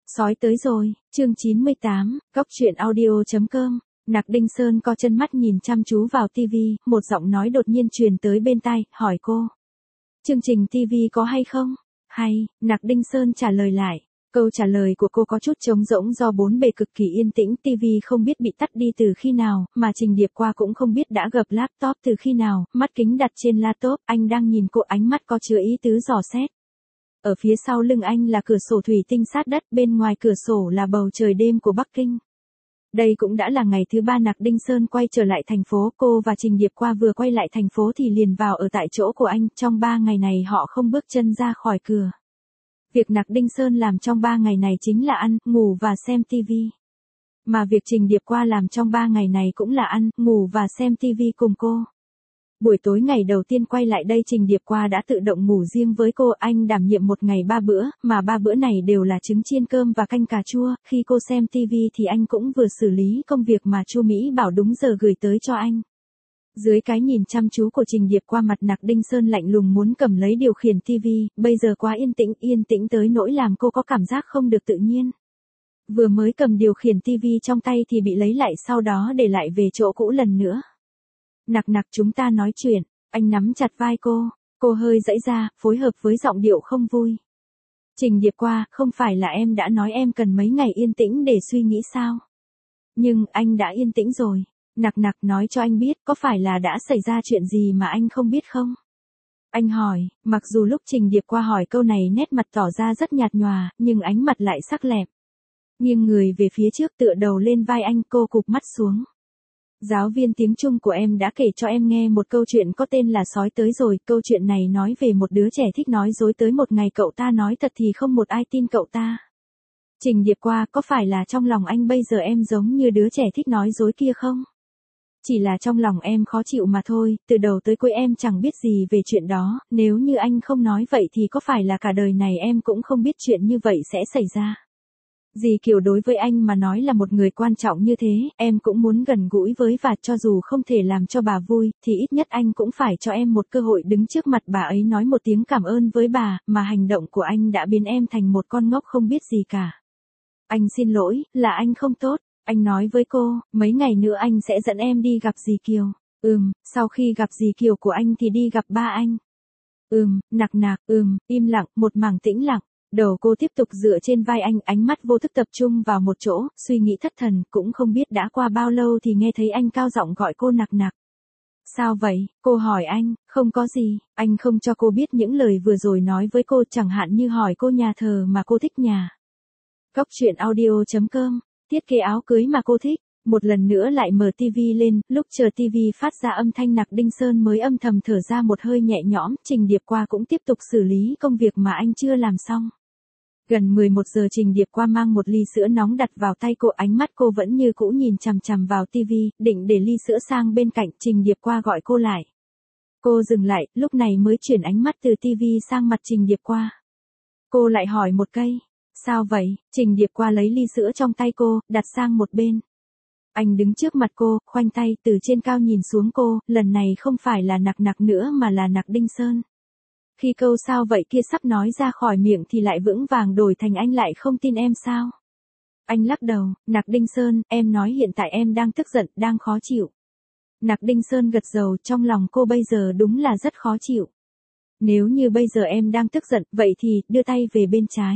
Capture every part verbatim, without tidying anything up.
Sói tới rồi, chương chín mươi tám, góc truyện audio chấm com. Nặc Đinh Sơn co chân mắt nhìn chăm chú vào tivi, một giọng nói đột nhiên truyền tới bên tai, hỏi cô. Chương trình tivi có hay không? Hay, Nặc Đinh Sơn trả lời lại. Câu trả lời của cô có chút trống rỗng do bốn bề cực kỳ yên tĩnh, tivi không biết bị tắt đi từ khi nào, mà Trình Điệp qua cũng không biết đã gập laptop từ khi nào, mắt kính đặt trên laptop, anh đang nhìn cô, ánh mắt có chứa ý tứ dò xét. Ở phía sau lưng anh là cửa sổ thủy tinh sát đất, bên ngoài cửa sổ là bầu trời đêm của Bắc Kinh. Đây cũng đã là ngày thứ ba Nặc Đinh Sơn quay trở lại thành phố, cô và Trình Điệp qua vừa quay lại thành phố thì liền vào ở tại chỗ của anh, trong ba ngày này họ không bước chân ra khỏi cửa. Việc Nặc Đinh Sơn làm trong ba ngày này chính là ăn, ngủ và xem tivi. Mà việc Trình Điệp qua làm trong ba ngày này cũng là ăn, ngủ và xem tivi cùng cô. Buổi tối ngày đầu tiên quay lại đây Trình Điệp qua đã tự động ngủ riêng với cô, anh đảm nhiệm một ngày ba bữa, mà ba bữa này đều là trứng chiên cơm và canh cà chua, khi cô xem tivi thì anh cũng vừa xử lý công việc mà Chu Mỹ bảo đúng giờ gửi tới cho anh. Dưới cái nhìn chăm chú của Trình Điệp qua, mặt Nặc Đinh Sơn lạnh lùng muốn cầm lấy điều khiển tivi, bây giờ quá yên tĩnh, yên tĩnh tới nỗi làm cô có cảm giác không được tự nhiên. Vừa mới cầm điều khiển tivi trong tay thì bị lấy lại, sau đó để lại về chỗ cũ lần nữa. Nặc Nặc, chúng ta nói chuyện, anh nắm chặt vai cô, cô hơi giãy ra, phối hợp với giọng điệu không vui. Trình Điệp qua, không phải là em đã nói em cần mấy ngày yên tĩnh để suy nghĩ sao? Nhưng, anh đã yên tĩnh rồi. Nặc Nặc, nói cho anh biết, có phải là đã xảy ra chuyện gì mà anh không biết không? Anh hỏi, mặc dù lúc Trình Điệp qua hỏi câu này nét mặt tỏ ra rất nhạt nhòa, nhưng ánh mặt lại sắc lẹm. Nghiêng người về phía trước tựa đầu lên vai anh, cô cụp mắt xuống. Giáo viên tiếng Trung của em đã kể cho em nghe một câu chuyện có tên là Sói tới rồi, câu chuyện này nói về một đứa trẻ thích nói dối, tới một ngày cậu ta nói thật thì không một ai tin cậu ta. Trình Điệp qua, có phải là trong lòng anh bây giờ em giống như đứa trẻ thích nói dối kia không? Chỉ là trong lòng em khó chịu mà thôi, từ đầu tới cuối em chẳng biết gì về chuyện đó, nếu như anh không nói vậy thì có phải là cả đời này em cũng không biết chuyện như vậy sẽ xảy ra. Dì Kiều đối với anh mà nói là một người quan trọng như thế, em cũng muốn gần gũi với, và cho dù không thể làm cho bà vui, thì ít nhất anh cũng phải cho em một cơ hội đứng trước mặt bà ấy nói một tiếng cảm ơn với bà, mà hành động của anh đã biến em thành một con ngốc không biết gì cả. Anh xin lỗi, là anh không tốt. Anh nói với cô, mấy ngày nữa anh sẽ dẫn em đi gặp dì Kiều. Ừm, sau khi gặp dì Kiều của anh thì đi gặp ba anh. Ừm, Nặc Nặc, ừm, im lặng, một mảng tĩnh lặng. Đầu cô tiếp tục dựa trên vai anh, ánh mắt vô thức tập trung vào một chỗ, suy nghĩ thất thần, cũng không biết đã qua bao lâu thì nghe thấy anh cao giọng gọi cô Nặc Nặc. Sao vậy? Cô hỏi anh, không có gì, anh không cho cô biết những lời vừa rồi nói với cô, chẳng hạn như hỏi cô nhà thờ mà cô thích nhà. Góc truyện audio chấm com. Thiết kế áo cưới mà cô thích. Một lần nữa lại mở tivi lên, lúc chờ tivi phát ra âm thanh Nặc Đinh Sơn mới âm thầm thở ra một hơi nhẹ nhõm, Trình Điệp qua cũng tiếp tục xử lý công việc mà anh chưa làm xong. Gần mười một giờ Trình Điệp qua mang một ly sữa nóng đặt vào tay cô, ánh mắt cô vẫn như cũ nhìn chằm chằm vào tivi, định để ly sữa sang bên cạnh, Trình Điệp qua gọi cô lại. Cô dừng lại, lúc này mới chuyển ánh mắt từ tivi sang mặt Trình Điệp qua. Cô lại hỏi một cây. Sao vậy? Trình Điệp qua lấy ly sữa trong tay cô, đặt sang một bên. Anh đứng trước mặt cô, khoanh tay từ trên cao nhìn xuống cô, lần này không phải là Nặc Nặc nữa mà là Nặc Đinh Sơn. Khi câu sao vậy kia sắp nói ra khỏi miệng thì lại vững vàng đổi thành anh lại không tin em sao? Anh lắc đầu, Nặc Đinh Sơn, em nói hiện tại em đang tức giận, đang khó chịu. Nặc Đinh Sơn gật đầu, trong lòng cô bây giờ đúng là rất khó chịu. Nếu như bây giờ em đang tức giận, vậy thì, đưa tay về bên trái.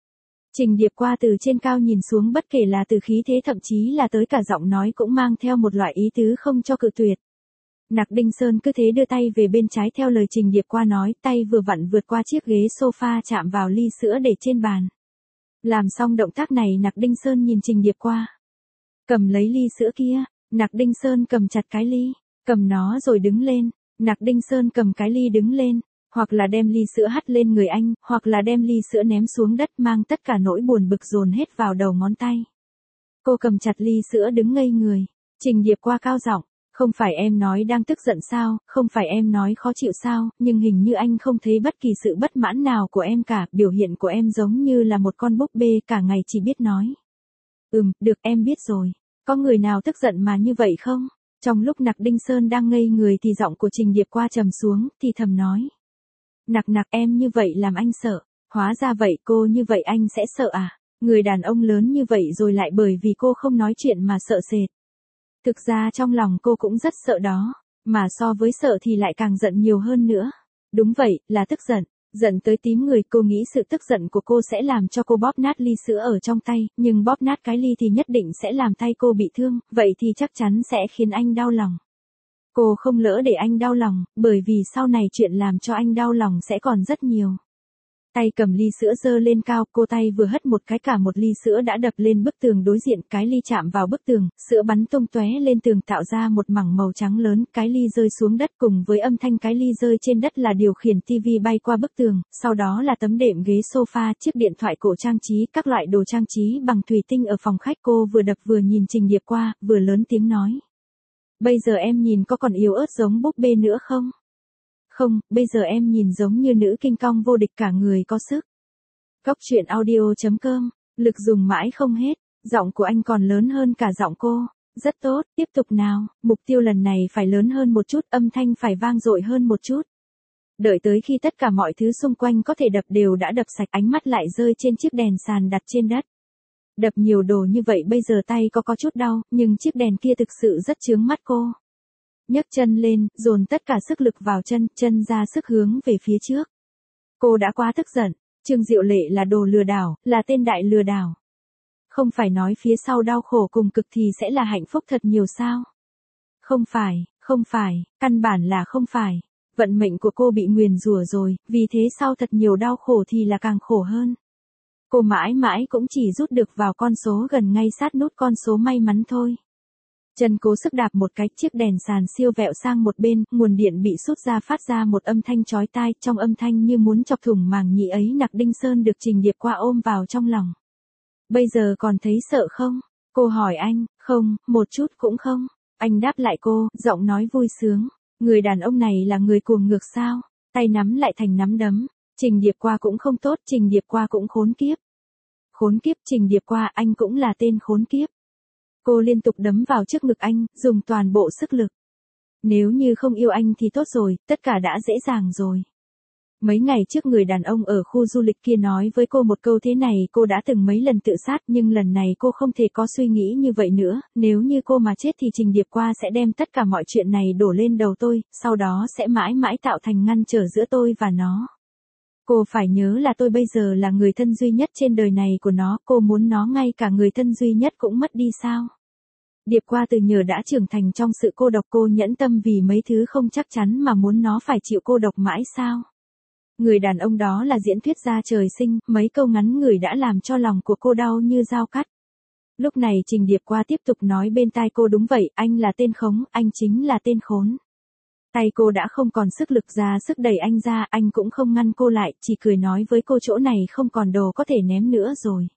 Trình Điệp qua từ trên cao nhìn xuống, bất kể là từ khí thế thậm chí là tới cả giọng nói cũng mang theo một loại ý tứ không cho cự tuyệt. Nặc Đinh Sơn cứ thế đưa tay về bên trái theo lời Trình Điệp qua nói, tay vừa vặn vượt qua chiếc ghế sofa chạm vào ly sữa để trên bàn. Làm xong động tác này Nặc Đinh Sơn nhìn Trình Điệp qua. Cầm lấy ly sữa kia, Nặc Đinh Sơn cầm chặt cái ly, cầm nó rồi đứng lên, Nặc Đinh Sơn cầm cái ly đứng lên. Hoặc là đem ly sữa hắt lên người anh, hoặc là đem ly sữa ném xuống đất, mang tất cả nỗi buồn bực dồn hết vào đầu ngón tay. Cô cầm chặt ly sữa đứng ngây người. Trình Điệp qua cao giọng, không phải em nói đang tức giận sao, không phải em nói khó chịu sao, nhưng hình như anh không thấy bất kỳ sự bất mãn nào của em cả, biểu hiện của em giống như là một con búp bê cả ngày chỉ biết nói. Ừm, được, em biết rồi. Có người nào tức giận mà như vậy không? Trong lúc Nặc Đinh Sơn đang ngây người thì giọng của Trình Điệp qua trầm xuống, thì thầm nói. Nặc Nặc, em như vậy làm anh sợ. Hóa ra vậy, cô như vậy anh sẽ sợ à? Người đàn ông lớn như vậy rồi lại bởi vì cô không nói chuyện mà sợ sệt. Thực ra trong lòng cô cũng rất sợ đó, mà so với sợ thì lại càng giận nhiều hơn nữa. Đúng vậy, là tức giận. Giận tới tím người, cô nghĩ sự tức giận của cô sẽ làm cho cô bóp nát ly sữa ở trong tay, nhưng bóp nát cái ly thì nhất định sẽ làm tay cô bị thương, vậy thì chắc chắn sẽ khiến anh đau lòng. Cô không lỡ để anh đau lòng, bởi vì sau này chuyện làm cho anh đau lòng sẽ còn rất nhiều. Tay cầm ly sữa giơ lên cao, cô tay vừa hất một cái cả một ly sữa đã đập lên bức tường đối diện, cái ly chạm vào bức tường, sữa bắn tung tóe lên tường tạo ra một mảng màu trắng lớn, cái ly rơi xuống đất cùng với âm thanh cái ly rơi trên đất là điều khiển tivi bay qua bức tường, sau đó là tấm đệm ghế sofa, chiếc điện thoại cổ trang trí, các loại đồ trang trí bằng thủy tinh ở phòng khách. Cô vừa đập vừa nhìn Trình Điệp qua, vừa lớn tiếng nói. Bây giờ em nhìn có còn yếu ớt giống búp bê nữa không? Không, bây giờ em nhìn giống như nữ kinh công vô địch cả người có sức. Góc truyện audio chấm com, lực dùng mãi không hết, giọng của anh còn lớn hơn cả giọng cô. Rất tốt, tiếp tục nào, mục tiêu lần này phải lớn hơn một chút, âm thanh phải vang dội hơn một chút. Đợi tới khi tất cả mọi thứ xung quanh có thể đập đều đã đập sạch, ánh mắt lại rơi trên chiếc đèn sàn đặt trên đất. Đập nhiều đồ như vậy bây giờ tay có có chút đau, nhưng chiếc đèn kia thực sự rất chướng mắt cô. Nhấc chân lên, dồn tất cả sức lực vào chân, chân ra sức hướng về phía trước. Cô đã quá tức giận, Trương Diệu Lệ là đồ lừa đảo, là tên đại lừa đảo. Không phải nói phía sau đau khổ cùng cực thì sẽ là hạnh phúc thật nhiều sao? Không phải, không phải, căn bản là không phải. Vận mệnh của cô bị nguyền rủa rồi, vì thế sau thật nhiều đau khổ thì là càng khổ hơn. Cô mãi mãi cũng chỉ rút được vào con số gần ngay sát nút con số may mắn thôi. Chân cố sức đạp một cái, chiếc đèn sàn siêu vẹo sang một bên, nguồn điện bị sút ra phát ra một âm thanh chói tai, trong âm thanh như muốn chọc thủng màng nhĩ ấy. Nặc Đinh Sơn được Trình Điệp qua ôm vào trong lòng. Bây giờ còn thấy sợ không? Cô hỏi anh. Không, một chút cũng không. Anh đáp lại cô, giọng nói vui sướng. Người đàn ông này là người cuồng ngược sao? Tay nắm lại thành nắm đấm. Trình Điệp qua cũng không tốt, Trình Điệp qua cũng khốn kiếp. Khốn kiếp, Trình Điệp qua, anh cũng là tên khốn kiếp. Cô liên tục đấm vào trước ngực anh, dùng toàn bộ sức lực. Nếu như không yêu anh thì tốt rồi, tất cả đã dễ dàng rồi. Mấy ngày trước người đàn ông ở khu du lịch kia nói với cô một câu thế này, cô đã từng mấy lần tự sát nhưng lần này cô không thể có suy nghĩ như vậy nữa, nếu như cô mà chết thì Trình Điệp qua sẽ đem tất cả mọi chuyện này đổ lên đầu tôi, sau đó sẽ mãi mãi tạo thành ngăn trở giữa tôi và nó. Cô phải nhớ là tôi bây giờ là người thân duy nhất trên đời này của nó, cô muốn nó ngay cả người thân duy nhất cũng mất đi sao? Điệp qua từ nhờ đã trưởng thành trong sự cô độc, cô nhẫn tâm vì mấy thứ không chắc chắn mà muốn nó phải chịu cô độc mãi sao? Người đàn ông đó là diễn thuyết gia trời sinh, mấy câu ngắn ngủi đã làm cho lòng của cô đau như dao cắt. Lúc này Trình Điệp qua tiếp tục nói bên tai cô, đúng vậy, anh là tên khống, anh chính là tên khốn. Tay cô đã không còn sức lực ra sức đẩy anh ra, anh cũng không ngăn cô lại, chỉ cười nói với cô chỗ này không còn đồ có thể ném nữa rồi.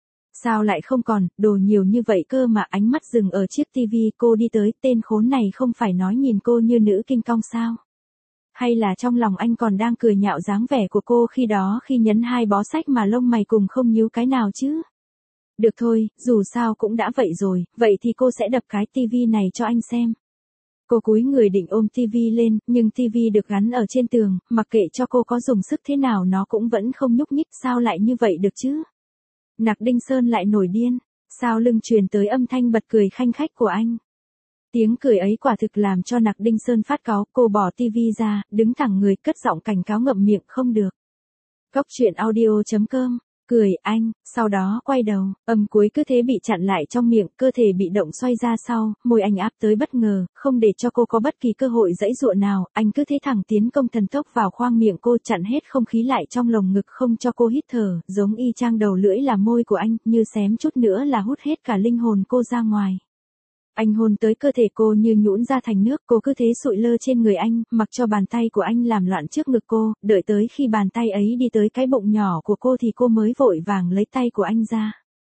Sao lại không còn, đồ nhiều như vậy cơ mà. Ánh mắt dừng ở chiếc tivi, cô đi tới, tên khốn này không phải nói nhìn cô như nữ kinh công sao? Hay là trong lòng anh còn đang cười nhạo dáng vẻ của cô khi đó khi nhấn hai bó sách mà lông mày cùng không nhíu cái nào chứ? Được thôi, dù sao cũng đã vậy rồi, vậy thì cô sẽ đập cái tivi này cho anh xem. Cô cúi người định ôm tivi lên, nhưng tivi được gắn ở trên tường, mặc kệ cho cô có dùng sức thế nào nó cũng vẫn không nhúc nhích, sao lại như vậy được chứ? Nặc Đinh Sơn lại nổi điên, sau lưng truyền tới âm thanh bật cười khanh khách của anh. Tiếng cười ấy quả thực làm cho Nặc Đinh Sơn phát cáu, cô bỏ tivi ra, đứng thẳng người, cất giọng cảnh cáo ngậm miệng không được. Góc truyện audio chấm com, cười anh, sau đó quay đầu, âm cuối cứ thế bị chặn lại trong miệng, cơ thể bị động xoay ra sau, môi anh áp tới bất ngờ, không để cho cô có bất kỳ cơ hội giãy giụa nào, anh cứ thế thẳng tiến công thần tốc vào khoang miệng cô, chặn hết không khí lại trong lồng ngực không cho cô hít thở, giống y chang đầu lưỡi là môi của anh, như xém chút nữa là hút hết cả linh hồn cô ra ngoài. Anh hôn tới cơ thể cô như nhũn ra thành nước, cô cứ thế sụi lơ trên người anh, mặc cho bàn tay của anh làm loạn trước ngực cô, đợi tới khi bàn tay ấy đi tới cái bụng nhỏ của cô thì cô mới vội vàng lấy tay của anh ra.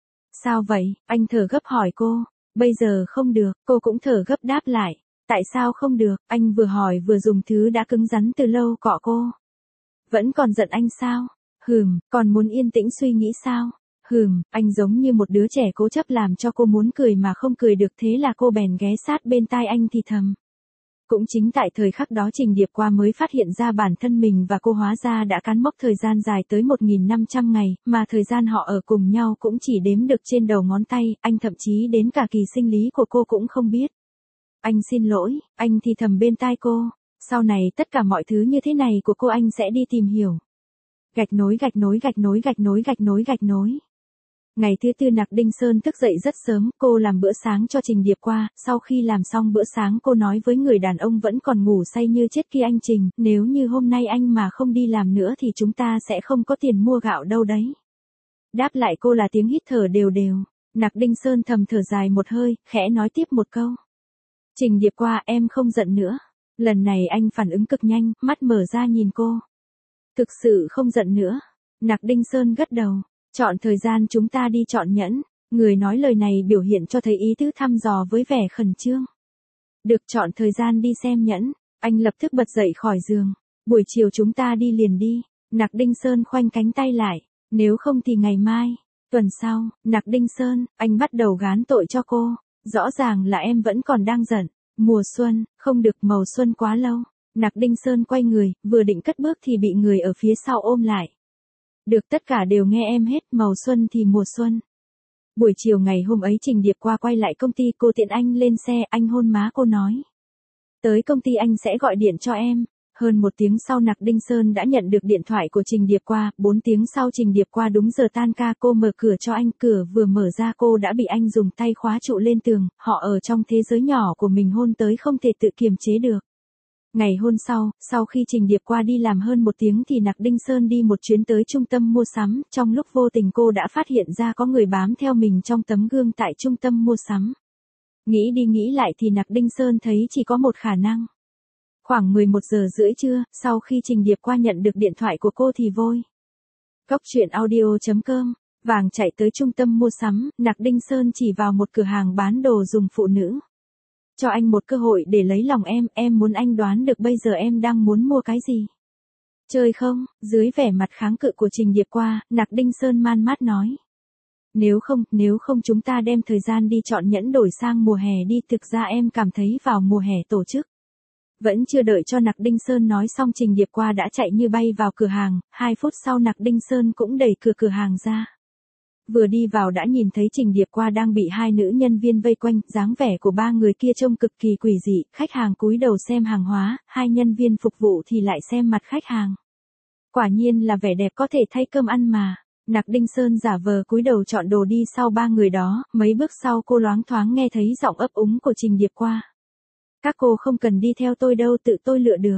Sao vậy? Anh thở gấp hỏi cô. Bây giờ không được, cô cũng thở gấp đáp lại. Tại sao không được? Anh vừa hỏi vừa dùng thứ đã cứng rắn từ lâu cọ cô. Vẫn còn giận anh sao? Hừm, còn muốn yên tĩnh suy nghĩ sao? Hừm, anh giống như một đứa trẻ cố chấp làm cho cô muốn cười mà không cười được, thế là cô bèn ghé sát bên tai anh thì thầm. Cũng chính tại thời khắc đó Trình Điệp Qua mới phát hiện ra bản thân mình và cô hóa ra đã cán mốc thời gian dài tới một nghìn năm trăm ngày, mà thời gian họ ở cùng nhau cũng chỉ đếm được trên đầu ngón tay, anh thậm chí đến cả kỳ sinh lý của cô cũng không biết. Anh xin lỗi, anh thì thầm bên tai cô, sau này tất cả mọi thứ như thế này của cô anh sẽ đi tìm hiểu. Gạch nối gạch nối gạch nối gạch nối gạch nối gạch nối. Ngày thứ tư Nặc Đinh Sơn thức dậy rất sớm, cô làm bữa sáng cho Trình Điệp Qua, sau khi làm xong bữa sáng cô nói với người đàn ông vẫn còn ngủ say như chết kia anh Trình, nếu như hôm nay anh mà không đi làm nữa thì chúng ta sẽ không có tiền mua gạo đâu đấy. Đáp lại cô là tiếng hít thở đều đều, Nặc Đinh Sơn thầm thở dài một hơi, khẽ nói tiếp một câu. Trình Điệp Qua em không giận nữa. Lần này anh phản ứng cực nhanh, mắt mở ra nhìn cô. Thực sự không giận nữa. Nặc Đinh Sơn gật đầu. Chọn thời gian chúng ta đi chọn nhẫn. Người nói lời này biểu hiện cho thấy ý tứ thăm dò với vẻ khẩn trương. Được, chọn thời gian đi xem nhẫn. Anh lập tức bật dậy khỏi giường. Buổi chiều chúng ta đi liền đi. Nặc Đinh Sơn khoanh cánh tay lại. Nếu không thì ngày mai. Tuần sau, Nặc Đinh Sơn, anh bắt đầu gán tội cho cô. Rõ ràng là em vẫn còn đang giận. Mùa xuân, không được, màu xuân quá lâu. Nặc Đinh Sơn quay người, vừa định cất bước thì bị người ở phía sau ôm lại. Được, tất cả đều nghe em hết, màu xuân thì mùa xuân. Buổi chiều ngày hôm ấy Trình Điệp Qua quay lại công ty, cô tiện anh lên xe, anh hôn má cô nói. Tới công ty anh sẽ gọi điện cho em. Hơn một tiếng sau Nặc Đinh Sơn đã nhận được điện thoại của Trình Điệp Qua, bốn tiếng sau Trình Điệp Qua đúng giờ tan ca, cô mở cửa cho anh, cửa vừa mở ra cô đã bị anh dùng tay khóa trụ lên tường, họ ở trong thế giới nhỏ của mình hôn tới không thể tự kiềm chế được. Ngày hôm sau, sau khi Trình Điệp Qua đi làm hơn một tiếng thì Nặc Đinh Sơn đi một chuyến tới trung tâm mua sắm, trong lúc vô tình cô đã phát hiện ra có người bám theo mình trong tấm gương tại trung tâm mua sắm. Nghĩ đi nghĩ lại thì Nặc Đinh Sơn thấy chỉ có một khả năng. Khoảng mười một giờ rưỡi trưa, sau khi Trình Điệp Qua nhận được điện thoại của cô thì vôi. Cốc truyện audio chấm com, vàng chạy tới trung tâm mua sắm, Nặc Đinh Sơn chỉ vào một cửa hàng bán đồ dùng phụ nữ. Cho anh một cơ hội để lấy lòng em, em muốn anh đoán được bây giờ em đang muốn mua cái gì. Chơi không? Dưới vẻ mặt kháng cự của Trình Điệp Qua, Nặc Đinh Sơn man mát nói. Nếu không, nếu không chúng ta đem thời gian đi chọn nhẫn đổi sang mùa hè đi, thực ra em cảm thấy vào mùa hè tổ chức. Vẫn chưa đợi cho Nặc Đinh Sơn nói xong Trình Điệp Qua đã chạy như bay vào cửa hàng, hai phút sau Nặc Đinh Sơn cũng đẩy cửa cửa hàng ra. Vừa đi vào đã nhìn thấy Trình Điệp Qua đang bị hai nữ nhân viên vây quanh, dáng vẻ của ba người kia trông cực kỳ quỷ dị, khách hàng cúi đầu xem hàng hóa, hai nhân viên phục vụ thì lại xem mặt khách hàng. Quả nhiên là vẻ đẹp có thể thay cơm ăn mà. Nặc Đinh Sơn giả vờ cúi đầu chọn đồ đi sau ba người đó, mấy bước sau cô loáng thoáng nghe thấy giọng ấp úng của Trình Điệp Qua. Các cô không cần đi theo tôi đâu, tự tôi lựa được.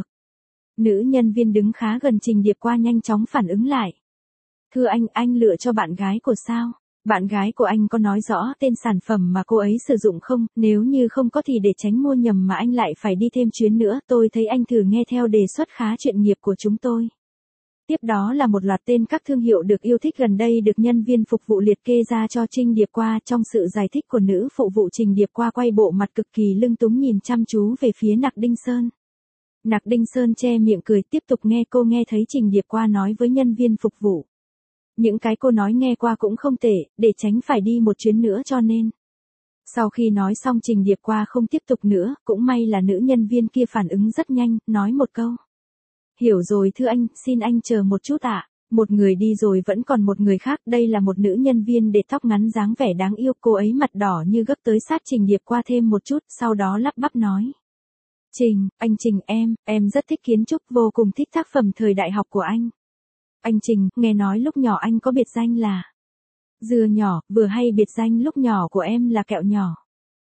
Nữ nhân viên đứng khá gần Trình Điệp Qua nhanh chóng phản ứng lại. Thưa anh, anh lựa cho bạn gái của sao? Bạn gái của anh có nói rõ tên sản phẩm mà cô ấy sử dụng không? Nếu như không có thì để tránh mua nhầm mà anh lại phải đi thêm chuyến nữa, tôi thấy anh thử nghe theo đề xuất khá chuyên nghiệp của chúng tôi. Tiếp đó là một loạt tên các thương hiệu được yêu thích gần đây được nhân viên phục vụ liệt kê ra cho Trình Điệp Qua. Trong sự giải thích của nữ phụ vụ, Trình Điệp Qua quay bộ mặt cực kỳ lưng túng nhìn chăm chú về phía Nặc Đinh Sơn. Nặc Đinh Sơn che miệng cười, tiếp tục nghe. Cô nghe thấy Trình Điệp Qua nói với nhân viên phục vụ. Những cái cô nói nghe qua cũng không tệ, để tránh phải đi một chuyến nữa cho nên. Sau khi nói xong Trình Điệp Qua không tiếp tục nữa, cũng may là nữ nhân viên kia phản ứng rất nhanh, nói một câu. Hiểu rồi thưa anh, xin anh chờ một chút ạ. Một người đi rồi vẫn còn một người khác, đây là một nữ nhân viên để tóc ngắn dáng vẻ đáng yêu, cô ấy mặt đỏ như gấp tới sát Trình Điệp Qua thêm một chút, sau đó lắp bắp nói. Trình, anh Trình em, em rất thích kiến trúc, vô cùng thích tác phẩm thời đại học của anh. Anh Trình, nghe nói lúc nhỏ anh có biệt danh là dưa nhỏ, vừa hay biệt danh lúc nhỏ của em là kẹo nhỏ.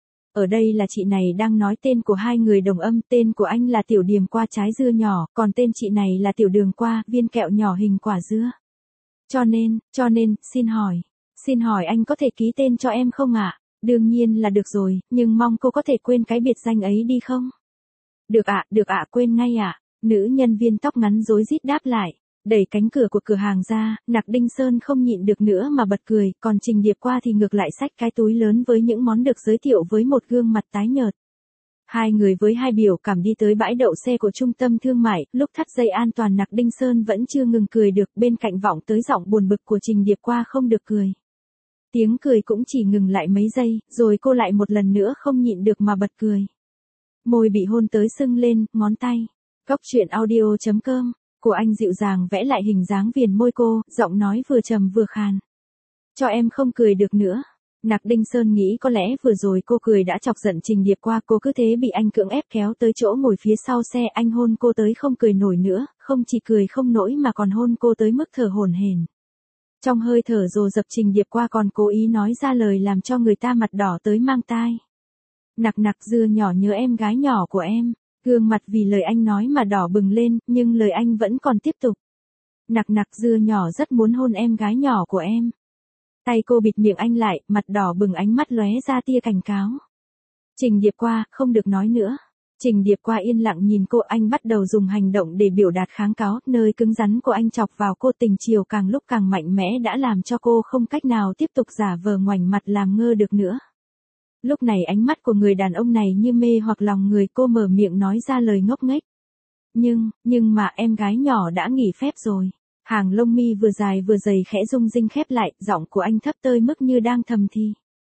Ở đây là chị này đang nói tên của hai người đồng âm, tên của anh là Tiểu Điềm Qua trái dưa nhỏ, còn tên chị này là Tiểu Đường Qua viên kẹo nhỏ hình quả dưa. Cho nên, cho nên, xin hỏi, xin hỏi anh có thể ký tên cho em không ạ? Đương nhiên là được rồi, nhưng mong cô có thể quên cái biệt danh ấy đi không? Được ạ, được ạ, quên ngay ạ. Nữ nhân viên tóc ngắn rối rít đáp lại. Đẩy cánh cửa của cửa hàng ra, Nặc Đinh Sơn không nhịn được nữa mà bật cười, còn Trình Điệp Qua thì ngược lại xách cái túi lớn với những món được giới thiệu với một gương mặt tái nhợt. Hai người với hai biểu cảm đi tới bãi đậu xe của trung tâm thương mại, lúc thắt dây an toàn Nặc Đinh Sơn vẫn chưa ngừng cười được, bên cạnh vọng tới giọng buồn bực của Trình Điệp Qua không được cười. Tiếng cười cũng chỉ ngừng lại mấy giây, rồi cô lại một lần nữa không nhịn được mà bật cười. Môi bị hôn tới sưng lên, ngón tay. Cóc truyện audio chấm com, của anh dịu dàng vẽ lại hình dáng viền môi cô, giọng nói vừa trầm vừa khàn. Cho em không cười được nữa. Nặc Đinh Sơn nghĩ có lẽ vừa rồi cô cười đã chọc giận Trình Điệp Qua, cô cứ thế bị anh cưỡng ép kéo tới chỗ ngồi phía sau xe, anh hôn cô tới không cười nổi nữa, không chỉ cười không nổi mà còn hôn cô tới mức thở hổn hển. Trong hơi thở dồn dập Trình Điệp Qua còn cố ý nói ra lời làm cho người ta mặt đỏ tới mang tai. Nặc nặc dưa nhỏ nhớ em gái nhỏ của em, gương mặt vì lời anh nói mà đỏ bừng lên, nhưng lời anh vẫn còn tiếp tục. Nặc nặc dưa nhỏ rất muốn hôn em gái nhỏ của em. Tay cô bịt miệng anh lại, mặt đỏ bừng, ánh mắt lóe ra tia cảnh cáo. Trình Điệp Qua, không được nói nữa. Trình Điệp Qua yên lặng nhìn cô, anh bắt đầu dùng hành động để biểu đạt kháng cáo, nơi cứng rắn của anh chọc vào cô, tình chiều càng lúc càng mạnh mẽ đã làm cho cô không cách nào tiếp tục giả vờ ngoảnh mặt làm ngơ được nữa. Lúc này ánh mắt của người đàn ông này như mê hoặc lòng người, cô mở miệng nói ra lời ngốc nghếch. Nhưng, nhưng mà em gái nhỏ đã nghỉ phép rồi. Hàng lông mi vừa dài vừa dày khẽ rung rinh khép lại, giọng của anh thấp tới mức như đang thầm thì.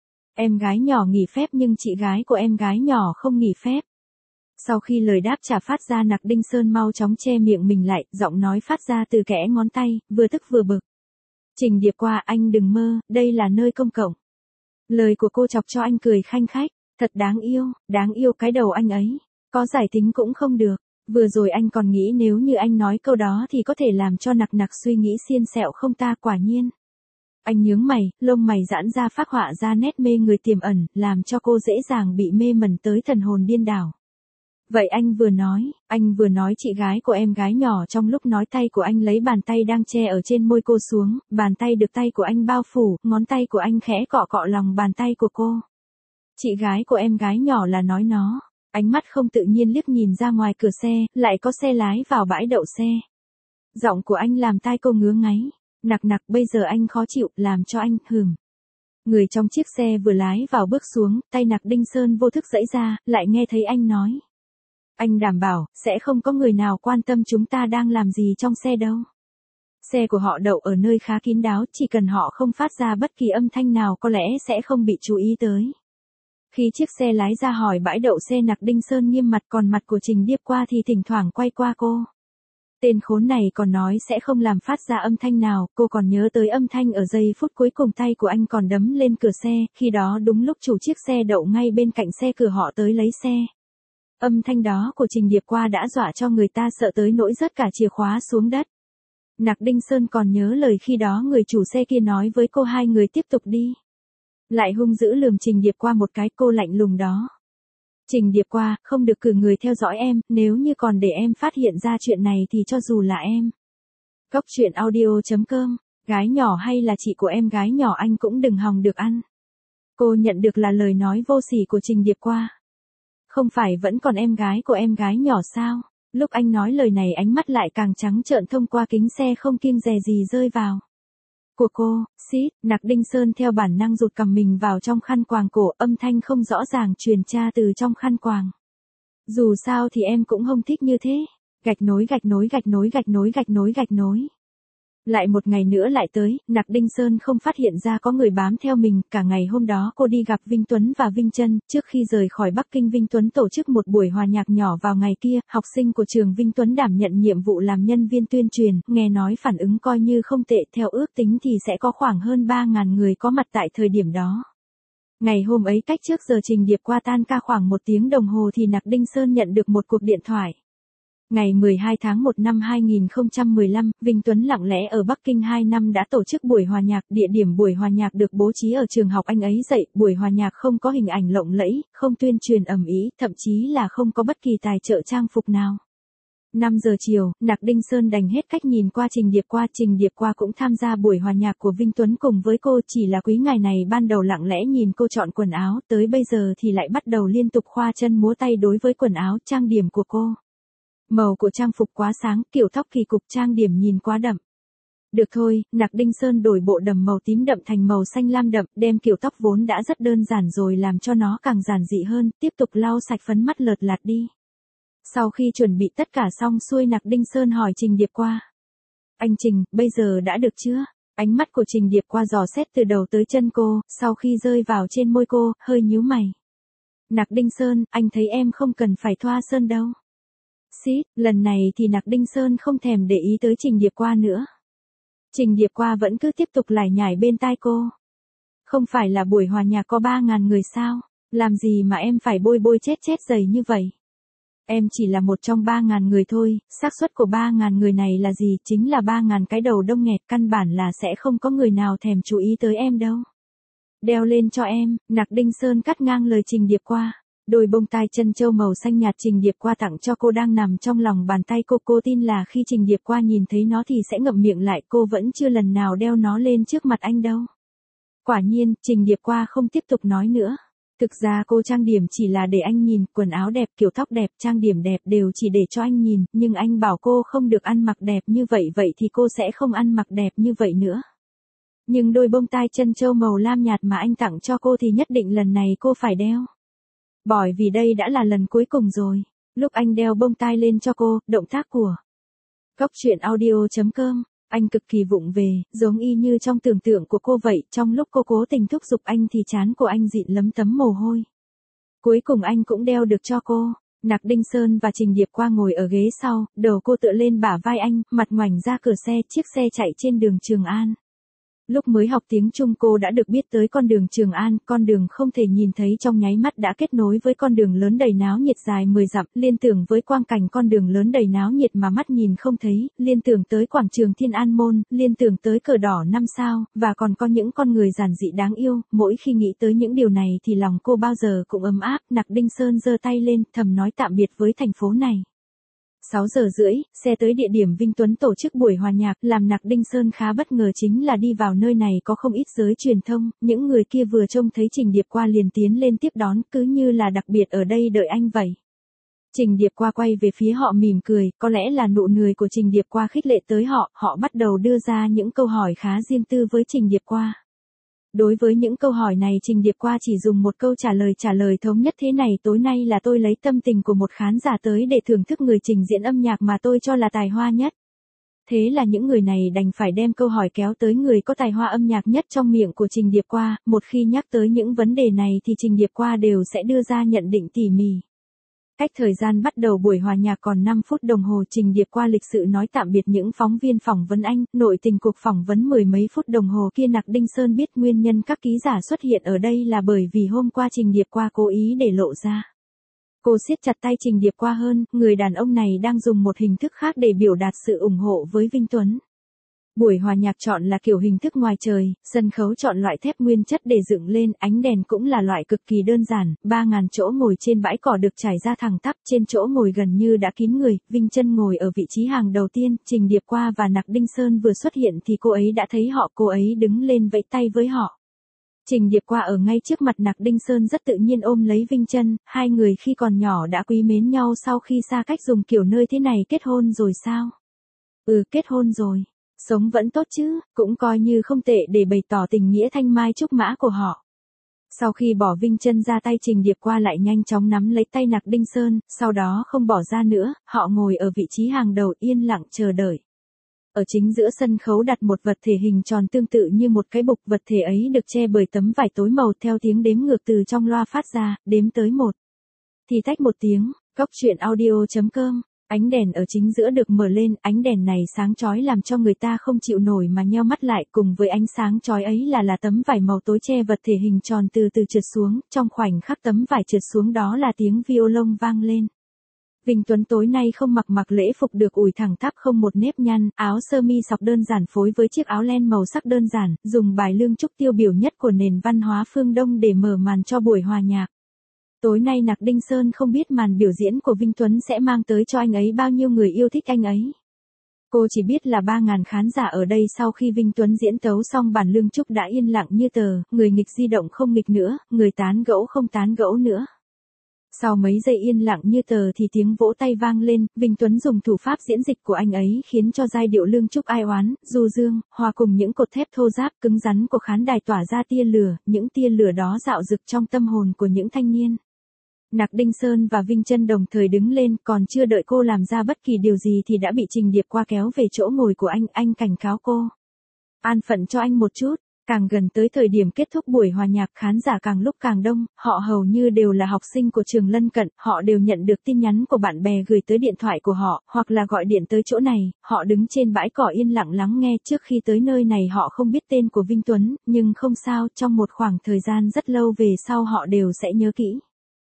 Em gái nhỏ nghỉ phép nhưng chị gái của em gái nhỏ không nghỉ phép. Sau khi lời đáp trả phát ra, Nặc Đinh Sơn mau chóng che miệng mình lại, giọng nói phát ra từ kẽ ngón tay, vừa tức vừa bực. Trình Điệp Qua, anh đừng mơ, đây là nơi công cộng. Lời của cô chọc cho anh cười khanh khách, thật đáng yêu, đáng yêu cái đầu anh ấy. Có giải tính cũng không được. Vừa rồi anh còn nghĩ nếu như anh nói câu đó thì có thể làm cho Nặc Nặc suy nghĩ xiên xẹo không ta, quả nhiên. Anh nhướng mày, lông mày giãn ra phác họa ra nét mê người tiềm ẩn, làm cho cô dễ dàng bị mê mẩn tới thần hồn điên đảo. Vậy anh vừa nói, anh vừa nói chị gái của em gái nhỏ. Trong lúc nói, tay của anh lấy bàn tay đang che ở trên môi cô xuống, bàn tay được tay của anh bao phủ, ngón tay của anh khẽ cọ cọ lòng bàn tay của cô. Chị gái của em gái nhỏ là nói nó. Ánh mắt không tự nhiên liếc nhìn ra ngoài cửa xe, lại có xe lái vào bãi đậu xe. Giọng của anh làm tai cô ngứa ngáy. Nặc nặc, bây giờ anh khó chịu, làm cho anh, hừm. Người trong chiếc xe vừa lái vào bước xuống, tay Nặc Đinh Sơn vô thức giãy ra, lại nghe thấy anh nói. Anh đảm bảo, sẽ không có người nào quan tâm chúng ta đang làm gì trong xe đâu. Xe của họ đậu ở nơi khá kín đáo, chỉ cần họ không phát ra bất kỳ âm thanh nào có lẽ sẽ không bị chú ý tới. Khi chiếc xe lái ra khỏi bãi đậu xe, Nặc Đinh Sơn nghiêm mặt, còn mặt của Trình Điệp Qua thì thỉnh thoảng quay qua cô. Tên khốn này còn nói sẽ không làm phát ra âm thanh nào, cô còn nhớ tới âm thanh ở giây phút cuối cùng tay của anh còn đấm lên cửa xe, khi đó đúng lúc chủ chiếc xe đậu ngay bên cạnh xe cửa họ tới lấy xe. Âm thanh đó của Trình Điệp Qua đã dọa cho người ta sợ tới nỗi rớt cả chìa khóa xuống đất. Nặc Đinh Sơn còn nhớ lời khi đó người chủ xe kia nói với cô, hai người tiếp tục đi. Lại hung dữ lườm Trình Điệp Qua một cái, cô lạnh lùng đó. Trình Điệp Qua, không được cử người theo dõi em, nếu như còn để em phát hiện ra chuyện này thì cho dù là em. Cóc truyện audio chấm com, gái nhỏ hay là chị của em gái nhỏ anh cũng đừng hòng được ăn. Cô nhận được là lời nói vô sỉ của Trình Điệp Qua. Không phải vẫn còn em gái của em gái nhỏ sao? Lúc anh nói lời này ánh mắt lại càng trắng trợn thông qua kính xe không kiêng dè gì rơi vào. Của cô, xít, Nặc Đinh Sơn theo bản năng rụt cằm mình vào trong khăn quàng cổ, âm thanh không rõ ràng truyền ra từ trong khăn quàng. Dù sao thì em cũng không thích như thế. Gạch nối gạch nối gạch nối gạch nối gạch nối gạch nối. Lại một ngày nữa lại tới, Nặc Đinh Sơn không phát hiện ra có người bám theo mình, cả ngày hôm đó cô đi gặp Vinh Tuấn và Vinh Trân, trước khi rời khỏi Bắc Kinh Vinh Tuấn tổ chức một buổi hòa nhạc nhỏ vào ngày kia, học sinh của trường Vinh Tuấn đảm nhận nhiệm vụ làm nhân viên tuyên truyền, nghe nói phản ứng coi như không tệ, theo ước tính thì sẽ có khoảng hơn ba nghìn người có mặt tại thời điểm đó. Ngày hôm ấy cách trước giờ Trình Điệp Qua tan ca khoảng một tiếng đồng hồ thì Nặc Đinh Sơn nhận được một cuộc điện thoại. Ngày mười hai tháng một năm hai nghìn không trăm mười lăm, Vinh Tuấn lặng lẽ ở Bắc Kinh hai năm đã tổ chức buổi hòa nhạc, địa điểm buổi hòa nhạc được bố trí ở trường học anh ấy dạy, buổi hòa nhạc không có hình ảnh lộng lẫy, không tuyên truyền ầm ĩ, thậm chí là không có bất kỳ tài trợ trang phục nào. năm giờ chiều, Nặc Đinh Sơn đành hết cách nhìn qua Trình Điệp Qua, Trình Điệp Qua cũng tham gia buổi hòa nhạc của Vinh Tuấn cùng với cô, chỉ là quý ngài này ban đầu lặng lẽ nhìn cô chọn quần áo, tới bây giờ thì lại bắt đầu liên tục khoa chân múa tay đối với quần áo, trang điểm của cô. Màu của trang phục quá sáng, kiểu tóc kỳ cục, trang điểm nhìn quá đậm. Được thôi, Nặc Đinh Sơn đổi bộ đầm màu tím đậm thành màu xanh lam đậm, đem kiểu tóc vốn đã rất đơn giản rồi làm cho nó càng giản dị hơn, tiếp tục lau sạch phấn mắt lợt lạt đi. Sau khi chuẩn bị tất cả xong xuôi, Nặc Đinh Sơn hỏi Trình Điệp Qua. Anh Trình, bây giờ đã được chưa? Ánh mắt của Trình Điệp Qua dò xét từ đầu tới chân cô, sau khi rơi vào trên môi cô, hơi nhíu mày. Nặc Đinh Sơn, anh thấy em không cần phải thoa sơn đâu. Xít, lần này thì Nặc Đinh Sơn không thèm để ý tới Trình Điệp Qua nữa. Trình Điệp Qua vẫn cứ tiếp tục lải nhải bên tai cô. Không phải là buổi hòa nhạc có ba ngàn người sao? Làm gì mà em phải bôi bôi chết chết giày như vậy? Em chỉ là một trong ba ngàn người thôi, xác suất của ba ngàn người này là gì? Chính là ba ngàn cái đầu đông nghẹt, căn bản là sẽ không có người nào thèm chú ý tới em đâu. Đeo lên cho em, Nặc Đinh Sơn cắt ngang lời Trình Điệp Qua. Đôi bông tai chân châu màu xanh nhạt Trình Điệp Qua tặng cho cô đang nằm trong lòng bàn tay cô. Cô tin là khi Trình Điệp Qua nhìn thấy nó thì sẽ ngậm miệng lại. Cô vẫn chưa lần nào đeo nó lên trước mặt anh đâu. Quả nhiên, Trình Điệp Qua không tiếp tục nói nữa. Thực ra cô trang điểm chỉ là để anh nhìn, quần áo đẹp, kiểu tóc đẹp, trang điểm đẹp đều chỉ để cho anh nhìn, nhưng anh bảo cô không được ăn mặc đẹp như vậy, vậy thì cô sẽ không ăn mặc đẹp như vậy nữa. Nhưng đôi bông tai chân châu màu lam nhạt mà anh tặng cho cô thì nhất định lần này cô phải đeo. Bởi vì đây đã là lần cuối cùng rồi. Lúc anh đeo bông tai lên cho cô, động tác của Cóc truyện audio chấm com, anh cực kỳ vụng về, giống y như trong tưởng tượng của cô vậy. Trong lúc cô cố tình thúc giục anh thì trán của anh dịn lấm tấm mồ hôi. Cuối cùng anh cũng đeo được cho cô. Nặc Đinh Sơn và Trình Điệp Qua ngồi ở ghế sau, đầu cô tựa lên bả vai anh, mặt ngoảnh ra cửa xe, chiếc xe chạy trên đường Trường An. Lúc mới học tiếng Trung cô đã được biết tới con đường Trường An, con đường không thể nhìn thấy trong nháy mắt đã kết nối với con đường lớn đầy náo nhiệt dài mười dặm, liên tưởng với quang cảnh con đường lớn đầy náo nhiệt mà mắt nhìn không thấy, liên tưởng tới quảng trường Thiên An Môn, liên tưởng tới cờ đỏ năm sao, và còn có những con người giản dị đáng yêu. Mỗi khi nghĩ tới những điều này thì lòng cô bao giờ cũng ấm áp. Nặc Đinh Sơn giơ tay lên, thầm nói tạm biệt với thành phố này. sáu giờ rưỡi, xe tới địa điểm Vinh Tuấn tổ chức buổi hòa nhạc, làm Nặc Đinh Sơn khá bất ngờ chính là đi vào nơi này có không ít giới truyền thông, những người kia vừa trông thấy Trình Điệp Qua liền tiến lên tiếp đón, cứ như là đặc biệt ở đây đợi anh vậy. Trình Điệp Qua quay về phía họ mỉm cười, có lẽ là nụ cười của Trình Điệp Qua khích lệ tới họ, họ bắt đầu đưa ra những câu hỏi khá riêng tư với Trình Điệp Qua. Đối với những câu hỏi này Trình Điệp Qua chỉ dùng một câu trả lời trả lời thống nhất thế này: tối nay là tôi lấy tâm tình của một khán giả tới để thưởng thức người trình diễn âm nhạc mà tôi cho là tài hoa nhất. Thế là những người này đành phải đem câu hỏi kéo tới người có tài hoa âm nhạc nhất trong miệng của Trình Điệp Qua, một khi nhắc tới những vấn đề này thì Trình Điệp Qua đều sẽ đưa ra nhận định tỉ mỉ. Cách thời gian bắt đầu buổi hòa nhạc còn năm phút đồng hồ, Trình Điệp Qua lịch sự nói tạm biệt những phóng viên phỏng vấn anh, nội tình cuộc phỏng vấn mười mấy phút đồng hồ kia. Nặc Đinh Sơn biết nguyên nhân các ký giả xuất hiện ở đây là bởi vì hôm qua Trình Điệp Qua cố ý để lộ ra. Cô siết chặt tay Trình Điệp Qua hơn, người đàn ông này đang dùng một hình thức khác để biểu đạt sự ủng hộ với Vinh Tuấn. Buổi hòa nhạc chọn là kiểu hình thức ngoài trời, sân khấu chọn loại thép nguyên chất để dựng lên, ánh đèn cũng là loại cực kỳ đơn giản, ba ngàn chỗ ngồi trên bãi cỏ được trải ra thẳng tắp, trên chỗ ngồi gần như đã kín người. Vinh Chân ngồi ở vị trí hàng đầu tiên, Trình Điệp Qua và Nặc Đinh Sơn vừa xuất hiện thì cô ấy đã thấy họ, cô ấy đứng lên vẫy tay với họ. Trình Điệp Qua ở ngay trước mặt Nặc Đinh Sơn rất tự nhiên ôm lấy Vinh Chân, hai người khi còn nhỏ đã quý mến nhau, sau khi xa cách dùng kiểu nơi thế này kết hôn rồi sao? Ừ, kết hôn rồi. Sống vẫn tốt chứ, cũng coi như không tệ để bày tỏ tình nghĩa thanh mai trúc mã của họ. Sau khi bỏ Vinh Chân ra, tay Trình Điệp Qua lại nhanh chóng nắm lấy tay Nặc Đinh Sơn, sau đó không bỏ ra nữa, họ ngồi ở vị trí hàng đầu yên lặng chờ đợi. Ở chính giữa sân khấu đặt một vật thể hình tròn tương tự như một cái bục, vật thể ấy được che bởi tấm vải tối màu. Theo tiếng đếm ngược từ trong loa phát ra, đếm tới một thì tách một tiếng. Cóc truyện audio chấm com. Ánh đèn ở chính giữa được mở lên, ánh đèn này sáng chói làm cho người ta không chịu nổi mà nheo mắt lại, cùng với ánh sáng chói ấy là là tấm vải màu tối che vật thể hình tròn từ từ trượt xuống, trong khoảnh khắc tấm vải trượt xuống đó là tiếng violon vang lên. Vinh Tuấn tối nay không mặc mặc lễ phục được ủi thẳng tắp không một nếp nhăn, áo sơ mi sọc đơn giản phối với chiếc áo len màu sắc đơn giản, dùng bài lương trúc tiêu biểu nhất của nền văn hóa phương Đông để mở màn cho buổi hòa nhạc. Tối nay Nặc Đinh Sơn không biết màn biểu diễn của Vinh Tuấn sẽ mang tới cho anh ấy bao nhiêu người yêu thích anh ấy. Cô chỉ biết là ba ngàn khán giả ở đây sau khi Vinh Tuấn diễn tấu xong bản lương trúc đã yên lặng như tờ, người nghịch di động không nghịch nữa, người tán gẫu không tán gẫu nữa. Sau mấy giây yên lặng như tờ thì tiếng vỗ tay vang lên, Vinh Tuấn dùng thủ pháp diễn dịch của anh ấy khiến cho giai điệu lương trúc ai oán, du dương, hòa cùng những cột thép thô ráp cứng rắn của khán đài tỏa ra tia lửa, những tia lửa đó dạo rực trong tâm hồn của những thanh niên. Nặc Đinh Sơn và Vinh Chân đồng thời đứng lên, còn chưa đợi cô làm ra bất kỳ điều gì thì đã bị Trình Điệp Qua kéo về chỗ ngồi của anh, anh cảnh cáo cô. An phận cho anh một chút, Càng gần tới thời điểm kết thúc buổi hòa nhạc, khán giả càng lúc càng đông, họ hầu như đều là học sinh của trường lân cận, họ đều nhận được tin nhắn của bạn bè gửi tới điện thoại của họ, hoặc là gọi điện tới chỗ này, họ đứng trên bãi cỏ yên lặng lắng nghe. Trước khi tới nơi này họ không biết tên của Vinh Tuấn, nhưng không sao, trong một khoảng thời gian rất lâu về sau họ đều sẽ nhớ kỹ.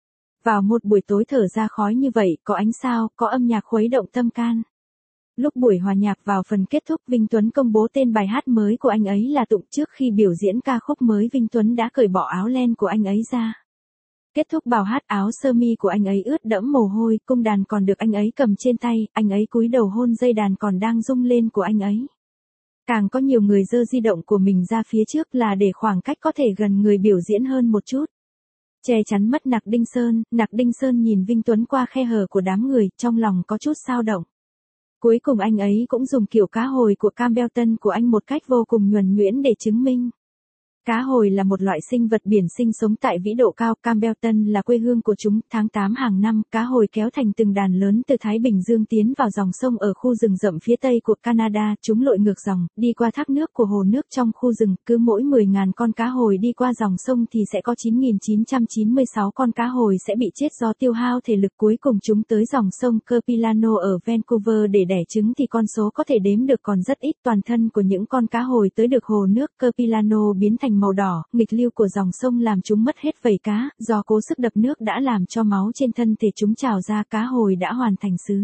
Vào một buổi tối thở ra khói như vậy, có ánh sao, có âm nhạc khuấy động tâm can. Lúc buổi hòa nhạc vào phần kết thúc, Vinh Tuấn công bố tên bài hát mới của anh ấy là Tụng. Trước khi biểu diễn ca khúc mới, Vinh Tuấn đã cởi bỏ áo len của anh ấy ra. Kết thúc bài hát, áo sơ mi của anh ấy ướt đẫm mồ hôi, cung đàn còn được anh ấy cầm trên tay, anh ấy cúi đầu hôn dây đàn còn đang rung lên của anh ấy. Càng có nhiều người giơ di động của mình ra phía trước là để khoảng cách có thể gần người biểu diễn hơn một chút. Che chắn mất Nặc Đinh Sơn, Nặc Đinh Sơn nhìn Vinh Tuấn qua khe hở của đám người, trong lòng có chút xao động. Cuối cùng anh ấy cũng dùng kiểu cá hồi của Campbellton của anh một cách vô cùng nhuần nhuyễn để chứng minh. Cá hồi là một loại sinh vật biển sinh sống tại vĩ độ cao, Campbellton là quê hương của chúng. Tháng tám hàng năm, cá hồi kéo thành từng đàn lớn từ Thái Bình Dương tiến vào dòng sông ở khu rừng rậm phía tây của Canada, chúng lội ngược dòng, đi qua thác nước của hồ nước trong khu rừng, cứ mỗi mười nghìn con cá hồi đi qua dòng sông thì sẽ có chín nghìn chín trăm chín mươi sáu con cá hồi sẽ bị chết do tiêu hao thể lực. Cuối cùng chúng tới dòng sông Capilano ở Vancouver để đẻ trứng thì con số có thể đếm được còn rất ít. Toàn thân của những con cá hồi tới được hồ nước Capilano biến thành màu đỏ, nghịch lưu của dòng sông làm chúng mất hết vảy cá, do cố sức đập nước đã làm cho máu trên thân thể chúng trào ra. Cá hồi đã hoàn thành sứ.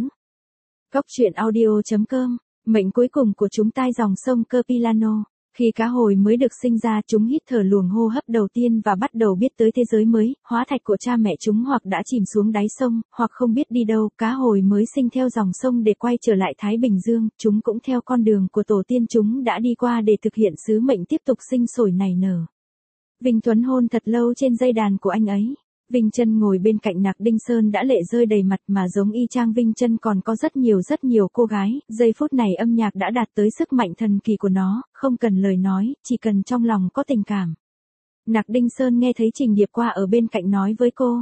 Cóc truyện audio chấm com, mệnh cuối cùng của chúng tai dòng sông Capilano. Khi cá hồi mới được sinh ra, chúng hít thở luồng hô hấp đầu tiên và bắt đầu biết tới thế giới mới. Hóa thạch của cha mẹ chúng hoặc đã chìm xuống đáy sông, hoặc không biết đi đâu. Cá hồi mới sinh theo dòng sông để quay trở lại Thái Bình Dương, chúng cũng theo con đường của tổ tiên chúng đã đi qua để thực hiện sứ mệnh tiếp tục sinh sôi nảy nở. Vinh Tuấn hôn thật lâu trên dây đàn của anh ấy. Vinh Chân ngồi bên cạnh Nặc Đinh Sơn đã lệ rơi đầy mặt, mà giống y chang Vinh Chân còn có rất nhiều rất nhiều cô gái. Giây phút này âm nhạc đã đạt tới sức mạnh thần kỳ của nó, không cần lời nói, chỉ cần trong lòng có tình cảm. Nặc Đinh Sơn nghe thấy Trình Điệp qua ở bên cạnh nói với cô.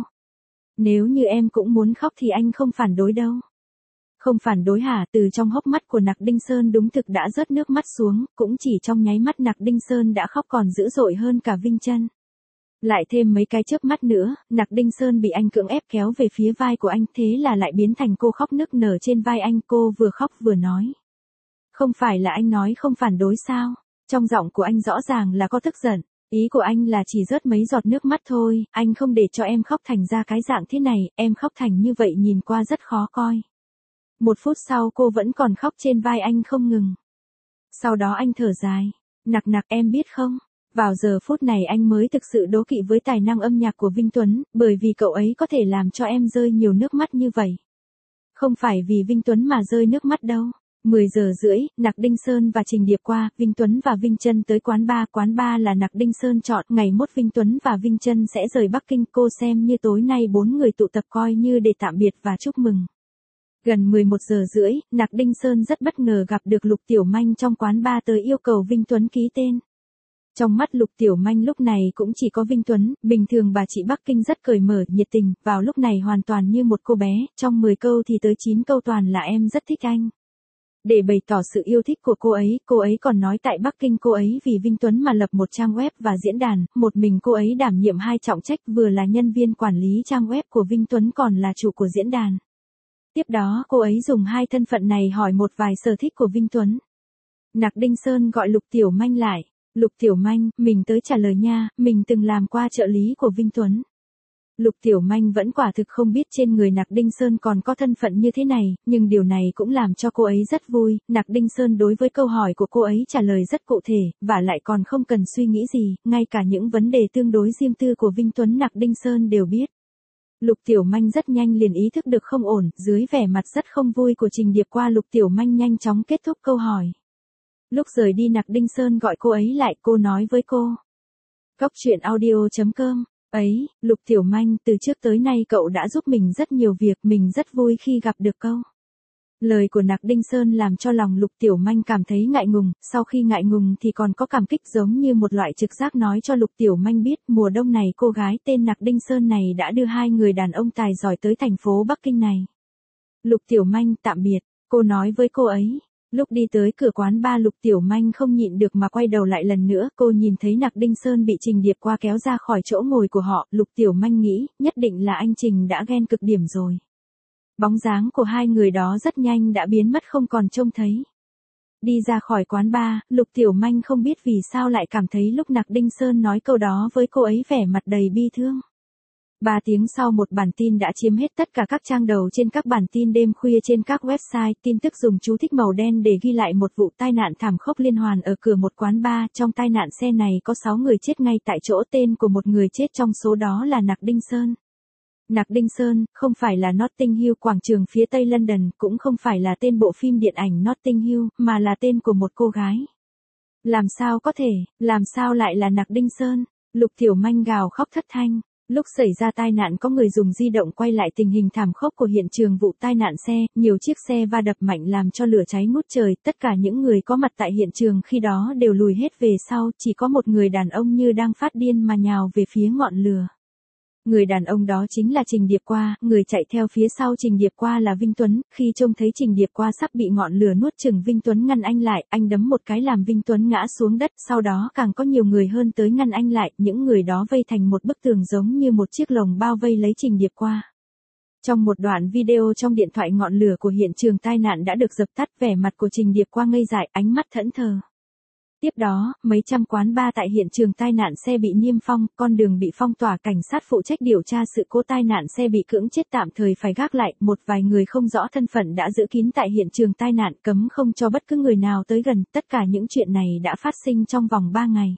Nếu như em cũng muốn khóc thì anh không phản đối đâu. Không phản đối hả? Từ trong hốc mắt của Nặc Đinh Sơn đúng thực đã rớt nước mắt xuống, cũng chỉ trong nháy mắt Nặc Đinh Sơn đã khóc còn dữ dội hơn cả Vinh Chân. Lại thêm mấy cái chớp mắt nữa, Nặc Đinh Sơn bị anh cưỡng ép kéo về phía vai của anh, thế là lại biến thành cô khóc nức nở trên vai anh. Cô vừa khóc vừa nói. Không phải là anh nói không phản đối sao? Trong giọng của anh rõ ràng là có tức giận. Ý của anh là chỉ rớt mấy giọt nước mắt thôi, anh không để cho em khóc thành ra cái dạng thế này, em khóc thành như vậy nhìn qua rất khó coi. Một phút sau cô vẫn còn khóc trên vai anh không ngừng. Sau đó anh thở dài. Nặc Nặc, em biết không? Vào giờ phút này anh mới thực sự đố kỵ với tài năng âm nhạc của Vinh Tuấn, bởi vì cậu ấy có thể làm cho em rơi nhiều nước mắt như vậy. Không phải vì Vinh Tuấn mà rơi nước mắt đâu. mười giờ rưỡi, Nặc Đinh Sơn và Trình Điệp qua, Vinh Tuấn và Vinh Chân tới quán bar. Quán bar là Nặc Đinh Sơn chọn, ngày mốt Vinh Tuấn và Vinh Chân sẽ rời Bắc Kinh. Cô xem như tối nay bốn người tụ tập coi như để tạm biệt và chúc mừng. Gần mười một giờ rưỡi, Nặc Đinh Sơn rất bất ngờ gặp được Lục Tiểu Manh trong quán bar tới yêu cầu Vinh Tuấn ký tên. Trong mắt Lục Tiểu Manh lúc này cũng chỉ có Vinh Tuấn, bình thường bà chị Bắc Kinh rất cởi mở, nhiệt tình, vào lúc này hoàn toàn như một cô bé, trong mười câu thì tới chín câu toàn là em rất thích anh. Để bày tỏ sự yêu thích của cô ấy, cô ấy còn nói tại Bắc Kinh cô ấy vì Vinh Tuấn mà lập một trang web và diễn đàn, một mình cô ấy đảm nhiệm hai trọng trách, vừa là nhân viên quản lý trang web của Vinh Tuấn còn là chủ của diễn đàn. Tiếp đó cô ấy dùng hai thân phận này hỏi một vài sở thích của Vinh Tuấn. Nặc Đinh Sơn gọi Lục Tiểu Manh lại. Lục Tiểu Manh, mình tới trả lời nha, mình từng làm qua trợ lý của Vinh Tuấn. Lục Tiểu Manh vẫn quả thực không biết trên người Nặc Đinh Sơn còn có thân phận như thế này, nhưng điều này cũng làm cho cô ấy rất vui. Nặc Đinh Sơn đối với câu hỏi của cô ấy trả lời rất cụ thể, và lại còn không cần suy nghĩ gì, ngay cả những vấn đề tương đối riêng tư của Vinh Tuấn Nặc Đinh Sơn đều biết. Lục Tiểu Manh rất nhanh liền ý thức được không ổn, dưới vẻ mặt rất không vui của Trình Điệp qua, Lục Tiểu Manh nhanh chóng kết thúc câu hỏi. Lúc rời đi Nặc Đinh Sơn gọi cô ấy lại, cô nói với cô. Cóc truyện audio chấm com, ấy, Lục Tiểu Manh, từ trước tới nay cậu đã giúp mình rất nhiều việc, mình rất vui khi gặp được cậu. Lời của Nặc Đinh Sơn làm cho lòng Lục Tiểu Manh cảm thấy ngại ngùng, sau khi ngại ngùng thì còn có cảm kích, giống như một loại trực giác nói cho Lục Tiểu Manh biết mùa đông này cô gái tên Nặc Đinh Sơn này đã đưa hai người đàn ông tài giỏi tới thành phố Bắc Kinh này. Lục Tiểu Manh, tạm biệt, cô nói với cô ấy. Lúc đi tới cửa quán bar Lục Tiểu Manh không nhịn được mà quay đầu lại lần nữa, cô nhìn thấy Nặc Đinh Sơn bị Trình Điệp Qua kéo ra khỏi chỗ ngồi của họ, Lục Tiểu Manh nghĩ, nhất định là anh Trình đã ghen cực điểm rồi. Bóng dáng của hai người đó rất nhanh đã biến mất không còn trông thấy. Đi ra khỏi quán bar, Lục Tiểu Manh không biết vì sao lại cảm thấy lúc Nặc Đinh Sơn nói câu đó với cô ấy vẻ mặt đầy bi thương. Ba tiếng sau một bản tin đã chiếm hết tất cả các trang đầu trên các bản tin đêm khuya trên các website, tin tức dùng chú thích màu đen để ghi lại một vụ tai nạn thảm khốc liên hoàn ở cửa một quán bar. Trong tai nạn xe này có sáu người chết ngay tại chỗ, tên của một người chết trong số đó là Nặc Đinh Sơn. Nặc Đinh Sơn, không phải là Notting Hill quảng trường phía tây London, cũng không phải là tên bộ phim điện ảnh Notting Hill, mà là tên của một cô gái. Làm sao có thể, làm sao lại là Nặc Đinh Sơn? Lục Tiểu Manh gào khóc thất thanh. Lúc xảy ra tai nạn có người dùng di động quay lại tình hình thảm khốc của hiện trường vụ tai nạn xe, nhiều chiếc xe va đập mạnh làm cho lửa cháy ngút trời, tất cả những người có mặt tại hiện trường khi đó đều lùi hết về sau, chỉ có một người đàn ông như đang phát điên mà nhào về phía ngọn lửa. Người đàn ông đó chính là Trình Điệp Qua, người chạy theo phía sau Trình Điệp Qua là Vinh Tuấn, khi trông thấy Trình Điệp Qua sắp bị ngọn lửa nuốt chửng, Vinh Tuấn ngăn anh lại, anh đấm một cái làm Vinh Tuấn ngã xuống đất, sau đó càng có nhiều người hơn tới ngăn anh lại, những người đó vây thành một bức tường giống như một chiếc lồng bao vây lấy Trình Điệp Qua. Trong một đoạn video trong điện thoại, ngọn lửa của hiện trường tai nạn đã được dập tắt, vẻ mặt của Trình Điệp Qua ngây dại, ánh mắt thẫn thờ. Tiếp đó, mấy trăm quán bar tại hiện trường tai nạn xe bị niêm phong, con đường bị phong tỏa, cảnh sát phụ trách điều tra sự cố tai nạn xe bị cưỡng chết tạm thời phải gác lại, một vài người không rõ thân phận đã giữ kín tại hiện trường tai nạn, cấm không cho bất cứ người nào tới gần, tất cả những chuyện này đã phát sinh trong vòng ba ngày.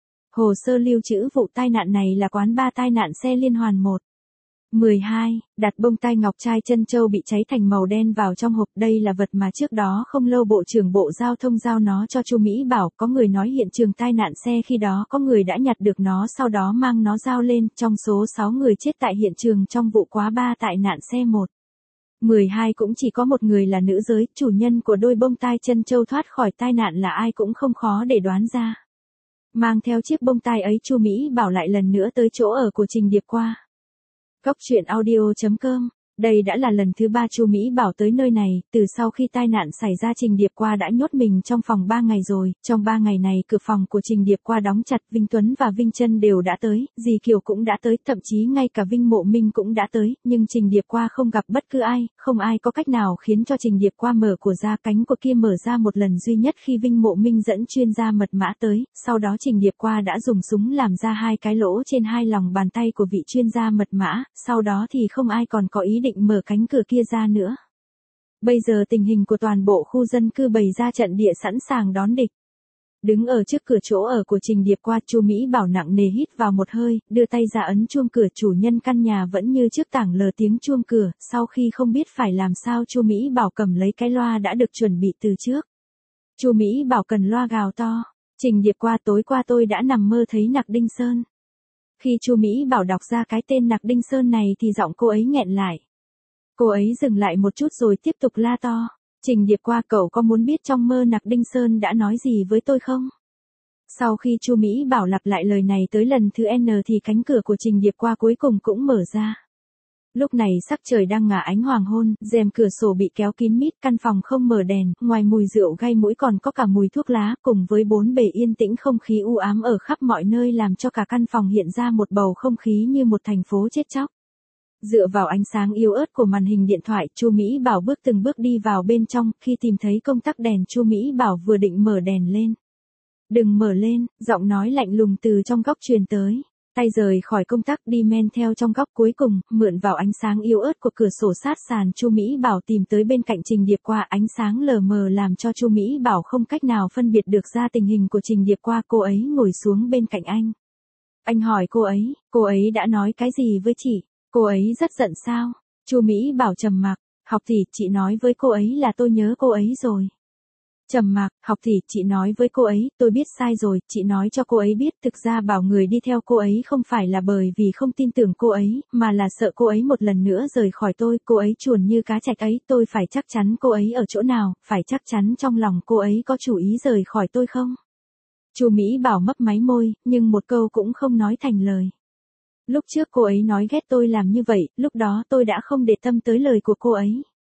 Hồ sơ lưu trữ vụ tai nạn này là quán bar tai nạn xe liên hoàn một. mười hai, đặt bông tai ngọc trai chân châu bị cháy thành màu đen vào trong hộp, đây là vật mà trước đó không lâu Bộ trưởng Bộ Giao thông giao nó cho Chu Mỹ Bảo, có người nói hiện trường tai nạn xe khi đó có người đã nhặt được nó sau đó mang nó giao lên, trong số sáu người chết tại hiện trường trong vụ quá ba tai nạn xe một. mười hai cũng chỉ có một người là nữ giới, chủ nhân của đôi bông tai chân châu thoát khỏi tai nạn là ai cũng không khó để đoán ra. Mang theo chiếc bông tai ấy, Chu Mỹ Bảo lại lần nữa tới chỗ ở của Trình Điệp Qua. Góc truyện audio chấm com. Đây đã là lần thứ ba Chu Mỹ Bảo tới nơi này, từ sau khi tai nạn xảy ra Trình Điệp Qua đã nhốt mình trong phòng ba ngày rồi, trong ba ngày này cửa phòng của Trình Điệp Qua đóng chặt, Vinh Tuấn và Vinh Trân đều đã tới, dì Kiều cũng đã tới, thậm chí ngay cả Vinh Mộ Minh cũng đã tới, nhưng Trình Điệp Qua không gặp bất cứ ai, không ai có cách nào khiến cho Trình Điệp Qua mở của ra, cánh của kia mở ra một lần duy nhất khi Vinh Mộ Minh dẫn chuyên gia mật mã tới, sau đó Trình Điệp Qua đã dùng súng làm ra hai cái lỗ trên hai lòng bàn tay của vị chuyên gia mật mã, sau đó thì không ai còn có ý định mở cánh cửa kia ra nữa. Bây giờ tình hình của toàn bộ khu dân cư bày ra trận địa sẵn sàng đón địch. Đứng ở trước cửa chỗ ở của Trình Điệp Qua, Chu Mỹ Bảo nặng nề hít vào một hơi, đưa tay ra ấn chuông cửa, chủ nhân căn nhà vẫn như trước tảng lờ tiếng chuông cửa, sau khi không biết phải làm sao Chu Mỹ Bảo cầm lấy cái loa đã được chuẩn bị từ trước. Chu Mỹ Bảo cần loa gào to, Trình Điệp Qua, tối qua tôi đã nằm mơ thấy Nặc Đinh Sơn. Khi Chu Mỹ Bảo đọc ra cái tên Nặc Đinh Sơn này thì giọng cô ấy nghẹn lại. Cô ấy dừng lại một chút rồi tiếp tục la to. Trình Điệp Qua, cậu có muốn biết trong mơ Nặc Đinh Sơn đã nói gì với tôi không? Sau khi Chu Mỹ Bảo lặp lại lời này tới lần thứ N thì cánh cửa của Trình Điệp Qua cuối cùng cũng mở ra. Lúc này sắc trời đang ngả ánh hoàng hôn, rèm cửa sổ bị kéo kín mít, căn phòng không mở đèn, ngoài mùi rượu gây mũi còn có cả mùi thuốc lá, cùng với bốn bề yên tĩnh, không khí u ám ở khắp mọi nơi làm cho cả căn phòng hiện ra một bầu không khí như một thành phố chết chóc. Dựa vào ánh sáng yếu ớt của màn hình điện thoại, Chu Mỹ Bảo bước từng bước đi vào bên trong, khi tìm thấy công tắc đèn, Chu Mỹ Bảo vừa định mở đèn lên. Đừng mở lên, giọng nói lạnh lùng từ trong góc truyền tới. Tay rời khỏi công tắc, đi men theo trong góc, cuối cùng, mượn vào ánh sáng yếu ớt của cửa sổ sát sàn, Chu Mỹ Bảo tìm tới bên cạnh Trình Điệp Qua, ánh sáng lờ mờ làm cho Chu Mỹ Bảo không cách nào phân biệt được ra tình hình của Trình Điệp Qua. Cô ấy ngồi xuống bên cạnh anh. Anh hỏi cô ấy, cô ấy đã nói cái gì với chị? Cô ấy rất giận sao? Chu Mỹ Bảo trầm mặc. Học tỷ, chị nói với cô ấy là tôi nhớ cô ấy rồi. Trầm mặc. Học tỷ, chị nói với cô ấy, tôi biết sai rồi, chị nói cho cô ấy biết, thực ra bảo người đi theo cô ấy không phải là bởi vì không tin tưởng cô ấy, mà là sợ cô ấy một lần nữa rời khỏi tôi, cô ấy chuồn như cá trạch ấy, tôi phải chắc chắn cô ấy ở chỗ nào, phải chắc chắn trong lòng cô ấy có chủ ý rời khỏi tôi không? Chu Mỹ Bảo mấp máy môi, nhưng một câu cũng không nói thành lời. Lúc trước cô ấy nói ghét tôi làm như vậy, lúc đó tôi đã không để tâm tới lời của cô ấy.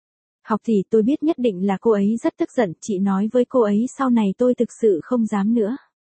Học tỷ, tôi biết nhất định là cô ấy rất tức giận, chị nói với cô ấy sau này tôi thực sự không dám nữa.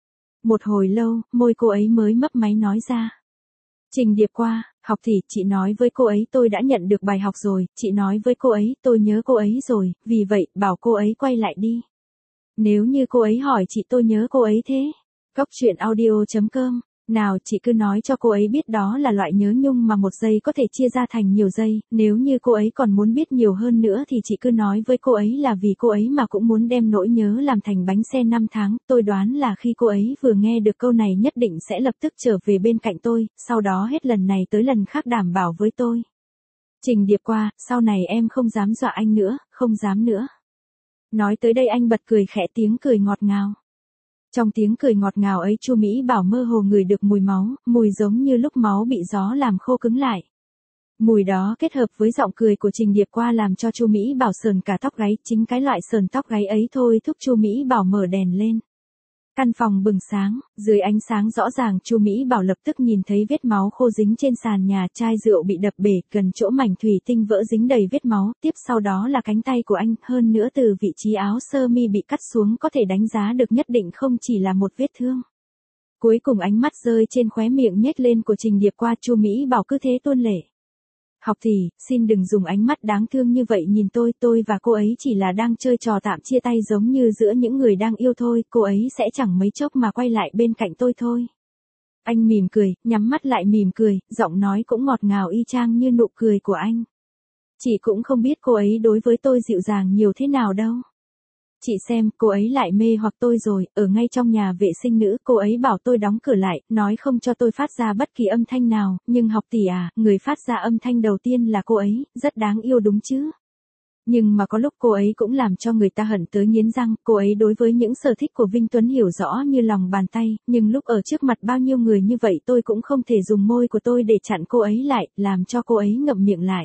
Một hồi lâu, môi cô ấy mới mấp máy nói ra. Trình Điệp Qua, học tỷ, chị nói với cô ấy tôi đã nhận được bài học rồi, chị nói với cô ấy tôi nhớ cô ấy rồi, vì vậy, bảo cô ấy quay lại đi. Nếu như cô ấy hỏi chị tôi nhớ cô ấy thế. Cóc truyện audio chấm com, nào chị cứ nói cho cô ấy biết đó là loại nhớ nhung mà một giây có thể chia ra thành nhiều giây, nếu như cô ấy còn muốn biết nhiều hơn nữa thì chị cứ nói với cô ấy là vì cô ấy mà cũng muốn đem nỗi nhớ làm thành bánh xe năm tháng, tôi đoán là khi cô ấy vừa nghe được câu này nhất định sẽ lập tức trở về bên cạnh tôi, sau đó hết lần này tới lần khác đảm bảo với tôi. Trình Điệp Qua, sau này em không dám dọa anh nữa, không dám nữa. Nói tới đây anh bật cười khẽ, tiếng cười ngọt ngào. Trong tiếng cười ngọt ngào ấy Chu Mỹ Bảo mơ hồ ngửi được mùi máu, mùi giống như lúc máu bị gió làm khô cứng lại. Mùi đó kết hợp với giọng cười của Trình Điệp Qua làm cho Chu Mỹ Bảo sờn cả tóc gáy, chính cái loại sờn tóc gáy ấy thôi thúc Chu Mỹ Bảo mở đèn lên. Căn phòng bừng sáng, dưới ánh sáng rõ ràng Chu Mỹ Bảo lập tức nhìn thấy vết máu khô dính trên sàn nhà, chai rượu bị đập bể, gần chỗ mảnh thủy tinh vỡ dính đầy vết máu, tiếp sau đó là cánh tay của anh, hơn nữa từ vị trí áo sơ mi bị cắt xuống có thể đánh giá được nhất định không chỉ là một vết thương. Cuối cùng ánh mắt rơi trên khóe miệng nhếch lên của Trình Điệp Qua, Chu Mỹ Bảo cứ thế tuôn lệ. Học tỷ, xin đừng dùng ánh mắt đáng thương như vậy nhìn tôi, tôi và cô ấy chỉ là đang chơi trò tạm chia tay giống như giữa những người đang yêu thôi, cô ấy sẽ chẳng mấy chốc mà quay lại bên cạnh tôi thôi. Anh mỉm cười, nhắm mắt lại mỉm cười, giọng nói cũng ngọt ngào y chang như nụ cười của anh. Chị cũng không biết cô ấy đối với tôi dịu dàng nhiều thế nào đâu. Chị xem, cô ấy lại mê hoặc tôi rồi, ở ngay trong nhà vệ sinh nữ, cô ấy bảo tôi đóng cửa lại, nói không cho tôi phát ra bất kỳ âm thanh nào, nhưng học tỷ à, người phát ra âm thanh đầu tiên là cô ấy, rất đáng yêu đúng chứ. Nhưng mà có lúc cô ấy cũng làm cho người ta hận tới nghiến răng, cô ấy đối với những sở thích của Vinh Tuấn hiểu rõ như lòng bàn tay, nhưng lúc ở trước mặt bao nhiêu người như vậy tôi cũng không thể dùng môi của tôi để chặn cô ấy lại, làm cho cô ấy ngậm miệng lại.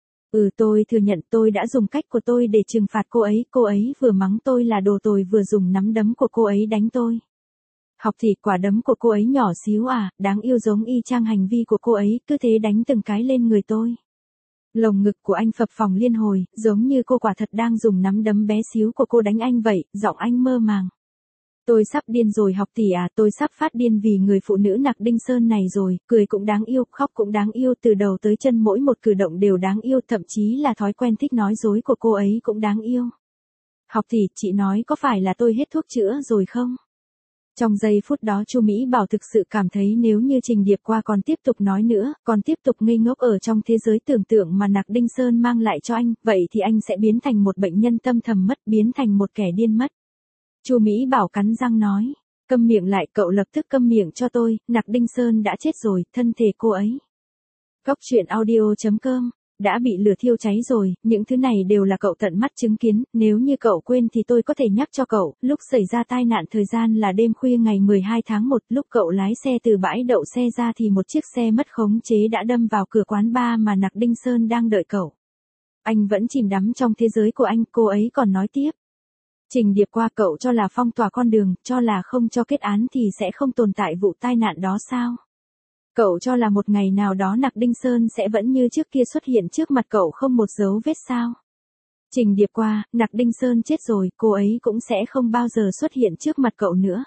Ừ, tôi thừa nhận tôi đã dùng cách của tôi để trừng phạt cô ấy, cô ấy vừa mắng tôi là đồ tồi vừa dùng nắm đấm của cô ấy đánh tôi. Học thì quả đấm của cô ấy nhỏ xíu à, đáng yêu giống y chang hành vi của cô ấy, cứ thế đánh từng cái lên người tôi. Lồng ngực của anh phập phồng liên hồi, giống như cô quả thật đang dùng nắm đấm bé xíu của cô đánh anh vậy, giọng anh mơ màng. Tôi sắp điên rồi học tỷ à, tôi sắp phát điên vì người phụ nữ Nặc Đinh Sơn này rồi, cười cũng đáng yêu, khóc cũng đáng yêu, từ đầu tới chân mỗi một cử động đều đáng yêu, thậm chí là thói quen thích nói dối của cô ấy cũng đáng yêu. Học tỷ, chị nói có phải là tôi hết thuốc chữa rồi không? Trong giây phút đó Chu Mỹ Bảo thực sự cảm thấy nếu như Trình Điệp Qua còn tiếp tục nói nữa, còn tiếp tục ngây ngốc ở trong thế giới tưởng tượng mà Nặc Đinh Sơn mang lại cho anh, vậy thì anh sẽ biến thành một bệnh nhân tâm thầm mất, biến thành một kẻ điên mất. Chu Mỹ Bảo cắn răng nói, câm miệng lại, cậu lập tức câm miệng cho tôi, Nặc Đinh Sơn đã chết rồi, thân thể cô ấy. Cóc truyện audio chấm com, đã bị lửa thiêu cháy rồi, những thứ này đều là cậu tận mắt chứng kiến, nếu như cậu quên thì tôi có thể nhắc cho cậu, lúc xảy ra tai nạn thời gian là đêm khuya ngày mười hai tháng một, lúc cậu lái xe từ bãi đậu xe ra thì một chiếc xe mất khống chế đã đâm vào cửa quán bar mà Nặc Đinh Sơn đang đợi cậu. Anh vẫn chìm đắm trong thế giới của anh, cô ấy còn nói tiếp. Trình Điệp Qua, cậu cho là phong tỏa con đường, cho là không cho kết án thì sẽ không tồn tại vụ tai nạn đó sao? Cậu cho là một ngày nào đó Nặc Đinh Sơn sẽ vẫn như trước kia xuất hiện trước mặt cậu không một dấu vết sao? Trình Điệp Qua, Nặc Đinh Sơn chết rồi, cô ấy cũng sẽ không bao giờ xuất hiện trước mặt cậu nữa.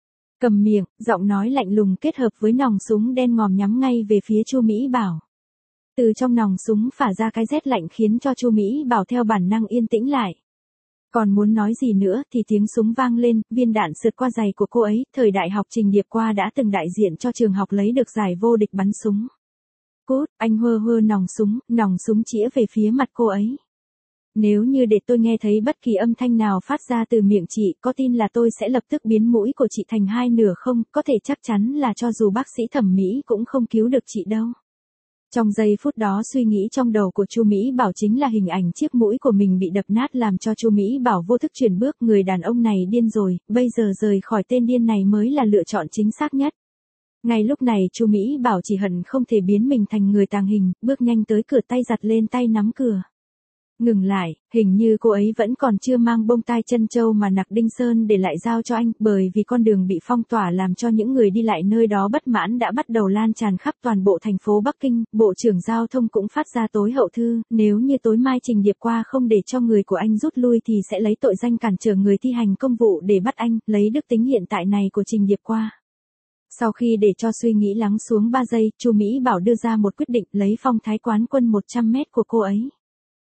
Cầm miệng, giọng nói lạnh lùng kết hợp với nòng súng đen ngòm nhắm ngay về phía Chu Mỹ Bảo. Từ trong nòng súng phả ra cái rét lạnh khiến cho Chu Mỹ Bảo theo bản năng yên tĩnh lại. Còn muốn nói gì nữa thì tiếng súng vang lên, viên đạn sượt qua giày của cô ấy, thời đại học Trình Điệp Qua đã từng đại diện cho trường học lấy được giải vô địch bắn súng. Cút, anh hơ hơ nòng súng, nòng súng chĩa về phía mặt cô ấy. Nếu như để tôi nghe thấy bất kỳ âm thanh nào phát ra từ miệng chị, có tin là tôi sẽ lập tức biến mũi của chị thành hai nửa không, có thể chắc chắn là cho dù bác sĩ thẩm mỹ cũng không cứu được chị đâu. Trong giây phút đó suy nghĩ trong đầu của Chu Mỹ Bảo chính là hình ảnh chiếc mũi của mình bị đập nát làm cho Chu Mỹ Bảo vô thức chuyển bước, người đàn ông này điên rồi, bây giờ rời khỏi tên điên này mới là lựa chọn chính xác nhất. Ngay lúc này Chu Mỹ Bảo chỉ hận không thể biến mình thành người tàng hình, bước nhanh tới cửa, tay giặt lên tay nắm cửa. Ngừng lại, hình như cô ấy vẫn còn chưa mang bông tai trân châu mà Nặc Đinh Sơn để lại giao cho anh, bởi vì con đường bị phong tỏa làm cho những người đi lại nơi đó bất mãn đã bắt đầu lan tràn khắp toàn bộ thành phố Bắc Kinh. Bộ trưởng Giao thông cũng phát ra tối hậu thư, nếu như tối mai Trình Điệp Qua không để cho người của anh rút lui thì sẽ lấy tội danh cản trở người thi hành công vụ để bắt anh, lấy đức tính hiện tại này của Trình Điệp Qua. Sau khi để cho suy nghĩ lắng xuống ba giây, Chu Mỹ Bảo đưa ra một quyết định, lấy phong thái quán quân một trăm mét của cô ấy.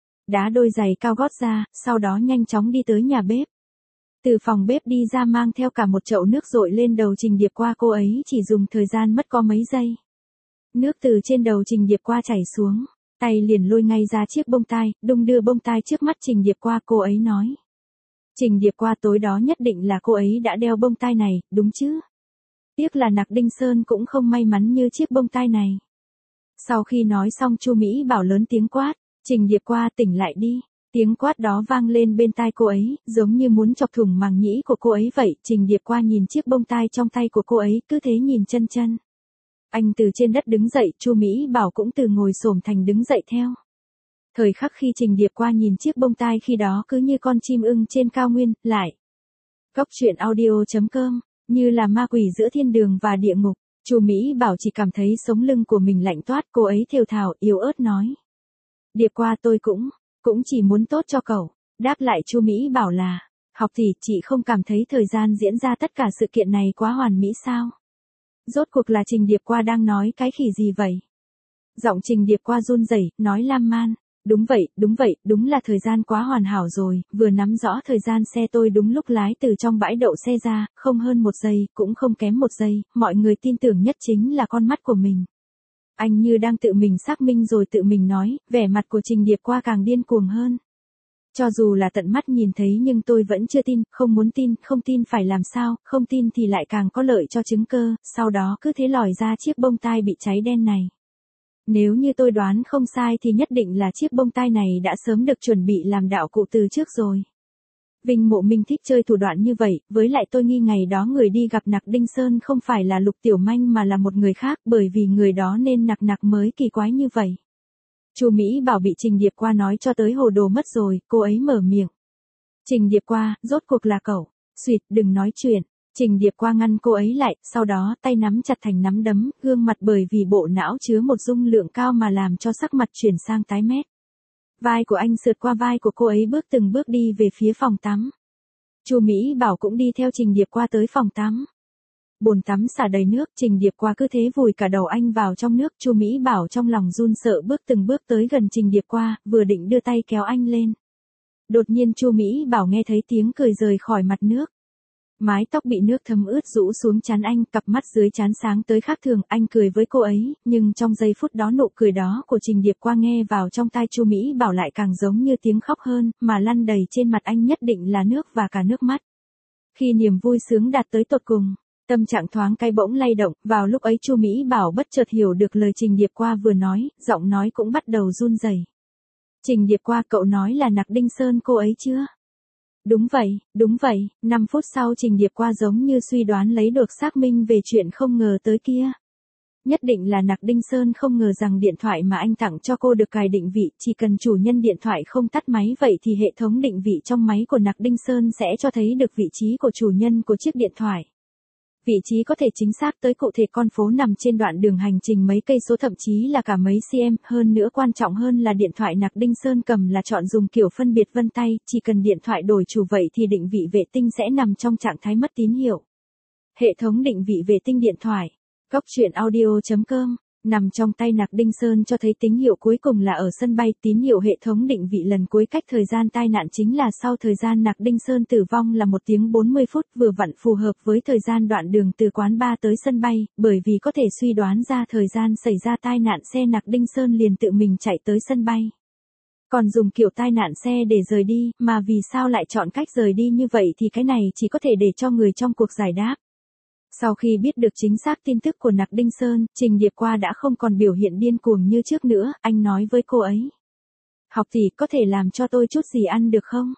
Đá đôi giày cao gót ra, sau đó nhanh chóng đi tới nhà bếp. Từ phòng bếp đi ra mang theo cả một chậu nước dội lên đầu Trình Điệp Qua, cô ấy chỉ dùng thời gian mất có mấy giây. Nước từ trên đầu Trình Điệp Qua chảy xuống, tay liền lôi ngay ra chiếc bông tai, đung đưa bông tai trước mắt Trình Điệp Qua, cô ấy nói. Trình Điệp Qua, tối đó nhất định là cô ấy đã đeo bông tai này, đúng chứ? Tiếc là Nặc Đinh Sơn cũng không may mắn như chiếc bông tai này. Sau khi nói xong, Chu Mỹ Bảo lớn tiếng quát. Trình Điệp Qua, tỉnh lại đi. Tiếng quát đó vang lên bên tai cô ấy, giống như muốn chọc thủng màng nhĩ của cô ấy vậy. Trình Điệp Qua nhìn chiếc bông tai trong tay của cô ấy, cứ thế nhìn chân chân. Anh từ trên đất đứng dậy, Chu Mỹ Bảo cũng từ ngồi xổm thành đứng dậy theo. Thời khắc khi Trình Điệp Qua nhìn chiếc bông tai khi đó cứ như con chim ưng trên cao nguyên, lại. Cóc truyện audio chấm com, như là ma quỷ giữa thiên đường và địa ngục. Chu Mỹ Bảo chỉ cảm thấy sống lưng của mình lạnh toát, cô ấy thều thào, yếu ớt nói. Điệp Qua, tôi cũng, cũng chỉ muốn tốt cho cậu. Đáp lại Chu Mỹ Bảo là, học thì chị không cảm thấy thời gian diễn ra tất cả sự kiện này quá hoàn mỹ sao? Rốt cuộc là Trình Điệp Qua đang nói cái khỉ gì vậy? Giọng Trình Điệp Qua run rẩy, nói lan man. Đúng vậy, đúng vậy, đúng là thời gian quá hoàn hảo rồi, vừa nắm rõ thời gian xe tôi đúng lúc lái từ trong bãi đậu xe ra, không hơn một giây, cũng không kém một giây, mọi người tin tưởng nhất chính là con mắt của mình. Anh như đang tự mình xác minh rồi tự mình nói, vẻ mặt của Trình Điệp Qua càng điên cuồng hơn. Cho dù là tận mắt nhìn thấy nhưng tôi vẫn chưa tin, không muốn tin, không tin phải làm sao, không tin thì lại càng có lợi cho chứng cơ, sau đó cứ thế lòi ra chiếc bông tai bị cháy đen này. Nếu như tôi đoán không sai thì nhất định là chiếc bông tai này đã sớm được chuẩn bị làm đạo cụ từ trước rồi. Vinh Mộ Minh thích chơi thủ đoạn như vậy, với lại tôi nghi ngày đó người đi gặp Nặc Đinh Sơn không phải là Lục Tiểu Manh mà là một người khác, bởi vì người đó nên Nặc Nặc mới kỳ quái như vậy. Chu Mỹ Bảo bị Trình Điệp Qua nói cho tới hồ đồ mất rồi, cô ấy mở miệng. Trình Điệp Qua, rốt cuộc là cậu. Xuyệt, đừng nói chuyện. Trình Điệp Qua ngăn cô ấy lại, sau đó tay nắm chặt thành nắm đấm, gương mặt bởi vì bộ não chứa một dung lượng cao mà làm cho sắc mặt chuyển sang tái mét. Vai của anh sượt qua vai của cô ấy, bước từng bước đi về phía phòng tắm. Chu Mỹ Bảo cũng đi theo Trình Điệp Qua tới phòng tắm. Bồn tắm xả đầy nước, Trình Điệp Qua cứ thế vùi cả đầu anh vào trong nước. Chu Mỹ Bảo trong lòng run sợ bước từng bước tới gần Trình Điệp Qua, vừa định đưa tay kéo anh lên. Đột nhiên Chu Mỹ Bảo nghe thấy tiếng cười rời khỏi mặt nước. Mái tóc bị nước thấm ướt rũ xuống trán anh, cặp mắt dưới trán sáng tới khác thường, anh cười với cô ấy, nhưng trong giây phút đó nụ cười đó của Trình Điệp Qua nghe vào trong tai Chu Mỹ Bảo lại càng giống như tiếng khóc hơn, mà lăn đầy trên mặt anh nhất định là nước và cả nước mắt. Khi niềm vui sướng đạt tới tột cùng, tâm trạng thoáng cái bỗng lay động, vào lúc ấy Chu Mỹ Bảo bất chợt hiểu được lời Trình Điệp Qua vừa nói, giọng nói cũng bắt đầu run rẩy. Trình Điệp Qua, cậu nói là Nặc Đinh Sơn cô ấy chưa? Đúng vậy, đúng vậy, năm phút sau Trình Điệp Qua giống như suy đoán lấy được xác minh về chuyện không ngờ tới kia. Nhất định là Nặc Đinh Sơn không ngờ rằng điện thoại mà anh tặng cho cô được cài định vị, chỉ cần chủ nhân điện thoại không tắt máy vậy thì hệ thống định vị trong máy của Nặc Đinh Sơn sẽ cho thấy được vị trí của chủ nhân của chiếc điện thoại. Vị trí có thể chính xác tới cụ thể con phố nằm trên đoạn đường hành trình mấy cây số, thậm chí là cả mấy cm, hơn nữa quan trọng hơn là điện thoại Nặc Đinh Sơn cầm là chọn dùng kiểu phân biệt vân tay, chỉ cần điện thoại đổi chủ vậy thì định vị vệ tinh sẽ nằm trong trạng thái mất tín hiệu. Hệ thống định vị vệ tinh điện thoại, cóc truyện audio chấm com, nằm trong tay Nặc Đinh Sơn cho thấy tín hiệu cuối cùng là ở sân bay, tín hiệu hệ thống định vị lần cuối cách thời gian tai nạn chính là sau thời gian Nặc Đinh Sơn tử vong là một tiếng bốn mươi phút, vừa vặn phù hợp với thời gian đoạn đường từ quán bar tới sân bay, bởi vì có thể suy đoán ra thời gian xảy ra tai nạn xe Nặc Đinh Sơn liền tự mình chạy tới sân bay. Còn dùng kiểu tai nạn xe để rời đi, mà vì sao lại chọn cách rời đi như vậy thì cái này chỉ có thể để cho người trong cuộc giải đáp. Sau khi biết được chính xác tin tức của Nặc Đinh Sơn, Trình Điệp Qua đã không còn biểu hiện điên cuồng như trước nữa, anh nói với cô ấy. Học tỷ, có thể làm cho tôi chút gì ăn được không?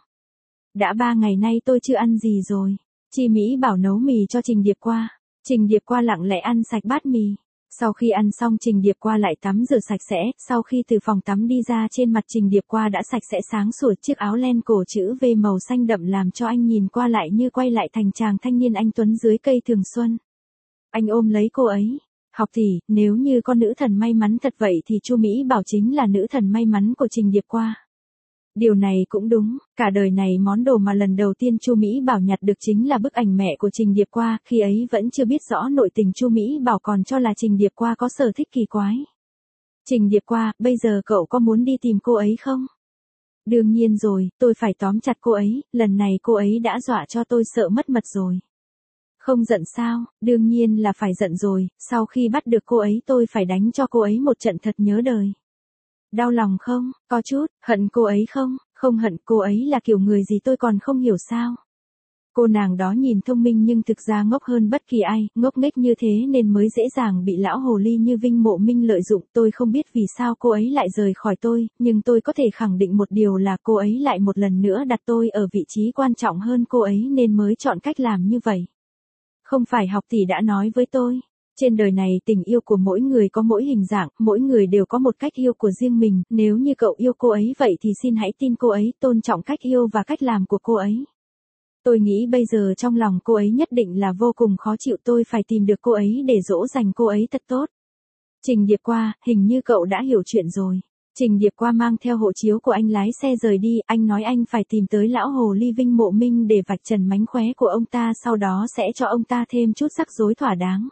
Đã ba ngày nay tôi chưa ăn gì rồi. Chi Mỹ Bảo nấu mì cho Trình Điệp Qua. Trình Điệp Qua lặng lẽ ăn sạch bát mì. Sau khi ăn xong Trình Điệp Qua lại tắm rửa sạch sẽ, sau khi từ phòng tắm đi ra trên mặt Trình Điệp Qua đã sạch sẽ sáng sủa, chiếc áo len cổ chữ V màu xanh đậm làm cho anh nhìn qua lại như quay lại thành chàng thanh niên anh tuấn dưới cây thường xuân. Anh ôm lấy cô ấy. Học tỷ, nếu như con nữ thần may mắn thật vậy thì Chu Mỹ Bảo chính là nữ thần may mắn của Trình Điệp Qua. Điều này cũng đúng, cả đời này món đồ mà lần đầu tiên Chu Mỹ Bảo nhặt được chính là bức ảnh mẹ của Trình Điệp Qua, khi ấy vẫn chưa biết rõ nội tình Chu Mỹ Bảo còn cho là Trình Điệp Qua có sở thích kỳ quái. Trình Điệp Qua, bây giờ cậu có muốn đi tìm cô ấy không? Đương nhiên rồi, tôi phải tóm chặt cô ấy, lần này cô ấy đã dọa cho tôi sợ mất mật rồi. Không giận sao, đương nhiên là phải giận rồi, sau khi bắt được cô ấy tôi phải đánh cho cô ấy một trận thật nhớ đời. Đau lòng không, có chút, hận cô ấy không, không hận, cô ấy là kiểu người gì tôi còn không hiểu sao. Cô nàng đó nhìn thông minh nhưng thực ra ngốc hơn bất kỳ ai, ngốc nghếch như thế nên mới dễ dàng bị lão hồ ly như Vinh Mộ Minh lợi dụng. Tôi không biết vì sao cô ấy lại rời khỏi tôi, nhưng tôi có thể khẳng định một điều là cô ấy lại một lần nữa đặt tôi ở vị trí quan trọng hơn cô ấy nên mới chọn cách làm như vậy. Không phải học tỷ đã nói với tôi. Trên đời này tình yêu của mỗi người có mỗi hình dạng, mỗi người đều có một cách yêu của riêng mình, nếu như cậu yêu cô ấy vậy thì xin hãy tin cô ấy, tôn trọng cách yêu và cách làm của cô ấy. Tôi nghĩ bây giờ trong lòng cô ấy nhất định là vô cùng khó chịu, tôi phải tìm được cô ấy để dỗ dành cô ấy thật tốt. Trình Điệp Qua, hình như cậu đã hiểu chuyện rồi. Trình Điệp Qua mang theo hộ chiếu của anh lái xe rời đi, anh nói anh phải tìm tới lão hồ ly Vinh Mộ Minh để vạch trần mánh khóe của ông ta, sau đó sẽ cho ông ta thêm chút rắc rối thỏa đáng.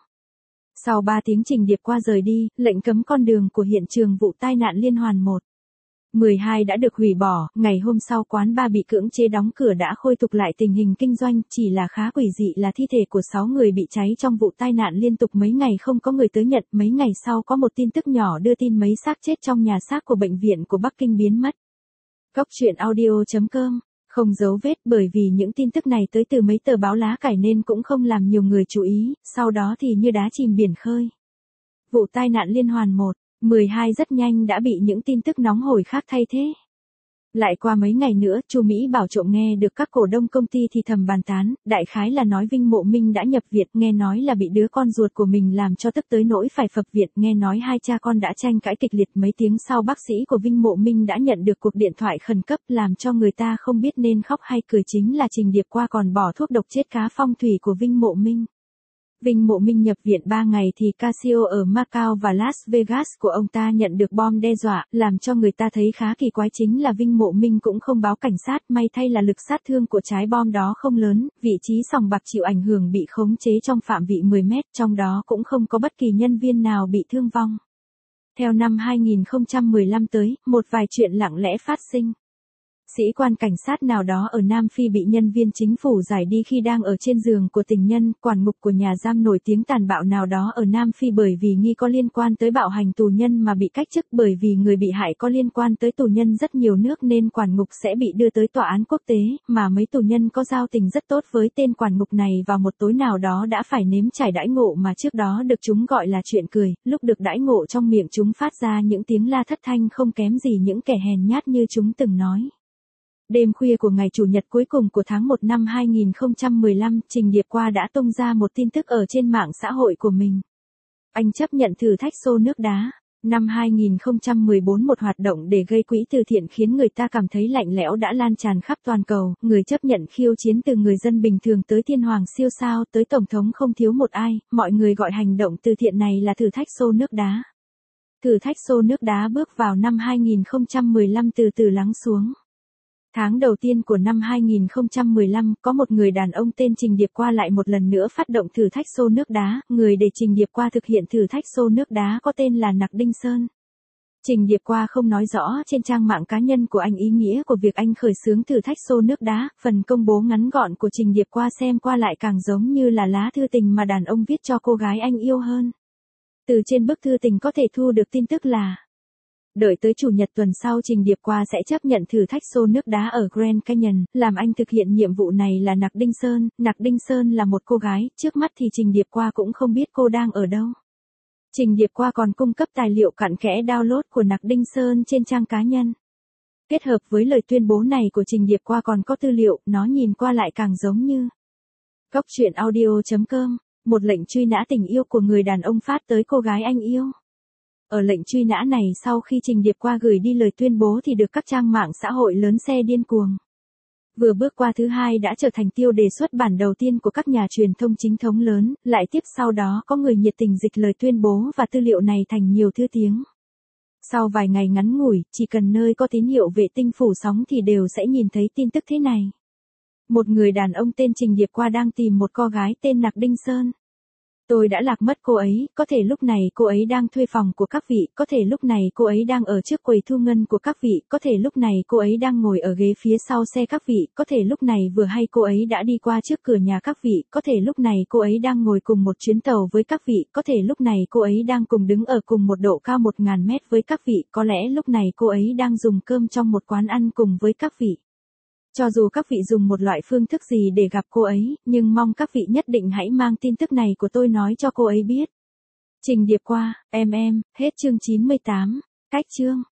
Sau ba tiếng Trình Điệp Qua rời đi, lệnh cấm con đường của hiện trường vụ tai nạn liên hoàn một mười hai đã được hủy bỏ, ngày hôm sau quán bar bị cưỡng chế đóng cửa đã khôi phục lại tình hình kinh doanh, chỉ là khá quỷ dị là thi thể của sáu người bị cháy trong vụ tai nạn liên tục mấy ngày không có người tới nhận, mấy ngày sau có một tin tức nhỏ đưa tin mấy xác chết trong nhà xác của bệnh viện của Bắc Kinh biến mất. Cóc truyện audio chấm com, không giấu vết, bởi vì những tin tức này tới từ mấy tờ báo lá cải nên cũng không làm nhiều người chú ý, sau đó thì như đá chìm biển khơi. Vụ tai nạn liên hoàn một mười hai rất nhanh đã bị những tin tức nóng hổi khác thay thế. Lại qua mấy ngày nữa, Chu Mỹ Bảo trộm nghe được các cổ đông công ty thì thầm bàn tán, đại khái là nói Vinh Mộ Minh đã nhập viện, nghe nói là bị đứa con ruột của mình làm cho tức tới nỗi phải phập viện, nghe nói hai cha con đã tranh cãi kịch liệt, mấy tiếng sau bác sĩ của Vinh Mộ Minh đã nhận được cuộc điện thoại khẩn cấp, làm cho người ta không biết nên khóc hay cười, chính là Trình Điệp Qua còn bỏ thuốc độc chết cá phong thủy của Vinh Mộ Minh. Vinh Mộ Minh nhập viện ba ngày thì casino ở Macau và Las Vegas của ông ta nhận được bom đe dọa, làm cho người ta thấy khá kỳ quái chính là Vinh Mộ Minh cũng không báo cảnh sát, may thay là lực sát thương của trái bom đó không lớn, vị trí sòng bạc chịu ảnh hưởng bị khống chế trong phạm vị mười mét, trong đó cũng không có bất kỳ nhân viên nào bị thương vong. Theo năm hai nghìn không trăm mười lăm tới, một vài chuyện lặng lẽ phát sinh. Sĩ quan cảnh sát nào đó ở Nam Phi bị nhân viên chính phủ giải đi khi đang ở trên giường của tình nhân, quản ngục của nhà giam nổi tiếng tàn bạo nào đó ở Nam Phi bởi vì nghi có liên quan tới bạo hành tù nhân mà bị cách chức, bởi vì người bị hại có liên quan tới tù nhân rất nhiều nước nên quản ngục sẽ bị đưa tới tòa án quốc tế, mà mấy tù nhân có giao tình rất tốt với tên quản ngục này vào một tối nào đó đã phải nếm trải đãi ngộ mà trước đó được chúng gọi là chuyện cười, lúc được đãi ngộ trong miệng chúng phát ra những tiếng la thất thanh không kém gì những kẻ hèn nhát như chúng từng nói. Đêm khuya của ngày Chủ nhật cuối cùng của tháng một năm hai nghìn không trăm mười lăm, Trình Điệp Qua đã tung ra một tin tức ở trên mạng xã hội của mình. Anh chấp nhận thử thách xô nước đá. Năm hai nghìn không trăm mười bốn, một hoạt động để gây quỹ từ thiện khiến người ta cảm thấy lạnh lẽo đã lan tràn khắp toàn cầu, người chấp nhận khiêu chiến từ người dân bình thường tới thiên hoàng siêu sao tới tổng thống không thiếu một ai, mọi người gọi hành động từ thiện này là thử thách xô nước đá. Thử thách xô nước đá bước vào năm hai nghìn không trăm mười lăm từ từ lắng xuống. Tháng đầu tiên của năm hai nghìn không trăm mười lăm, có một người đàn ông tên Trình Điệp Qua lại một lần nữa phát động thử thách xô nước đá, người để Trình Điệp Qua thực hiện thử thách xô nước đá có tên là Nặc Đinh Sơn. Trình Điệp Qua không nói rõ trên trang mạng cá nhân của anh ý nghĩa của việc anh khởi xướng thử thách xô nước đá, phần công bố ngắn gọn của Trình Điệp Qua xem qua lại càng giống như là lá thư tình mà đàn ông viết cho cô gái anh yêu hơn. Từ trên bức thư tình có thể thu được tin tức là đợi tới Chủ nhật tuần sau Trình Điệp Qua sẽ chấp nhận thử thách xô nước đá ở Grand Canyon, làm anh thực hiện nhiệm vụ này là Nặc Đinh Sơn. Nặc Đinh Sơn là một cô gái, trước mắt thì Trình Điệp Qua cũng không biết cô đang ở đâu. Trình Điệp Qua còn cung cấp tài liệu cặn kẽ download của Nặc Đinh Sơn trên trang cá nhân. Kết hợp với lời tuyên bố này của Trình Điệp Qua còn có tư liệu, nó nhìn qua lại càng giống như. Cóc truyện audio chấm com Một lệnh truy nã tình yêu của người đàn ông phát tới cô gái anh yêu. Ở lệnh truy nã này sau khi Trình Điệp Qua gửi đi lời tuyên bố thì được các trang mạng xã hội lớn xe điên cuồng. Vừa bước qua thứ hai đã trở thành tiêu đề xuất bản đầu tiên của các nhà truyền thông chính thống lớn, lại tiếp sau đó có người nhiệt tình dịch lời tuyên bố và tư liệu này thành nhiều thứ tiếng. Sau vài ngày ngắn ngủi, chỉ cần nơi có tín hiệu vệ tinh phủ sóng thì đều sẽ nhìn thấy tin tức thế này. Một người đàn ông tên Trình Điệp Qua đang tìm một cô gái tên Nặc Đinh Sơn. Tôi đã lạc mất cô ấy, có thể lúc này cô ấy đang thuê phòng của các vị, có thể lúc này cô ấy đang ở trước quầy thu ngân của các vị, có thể lúc này cô ấy đang ngồi ở ghế phía sau xe các vị, có thể lúc này vừa hay cô ấy đã đi qua trước cửa nhà các vị, có thể lúc này cô ấy đang ngồi cùng một chuyến tàu với các vị, có thể lúc này cô ấy đang cùng đứng ở cùng một độ cao một nghìn mét với các vị, có lẽ lúc này cô ấy đang dùng cơm trong một quán ăn cùng với các vị. Cho dù các vị dùng một loại phương thức gì để gặp cô ấy, nhưng mong các vị nhất định hãy mang tin tức này của tôi nói cho cô ấy biết. Trình Điệp Qua, em em, hết chương chín mươi tám, cách chương.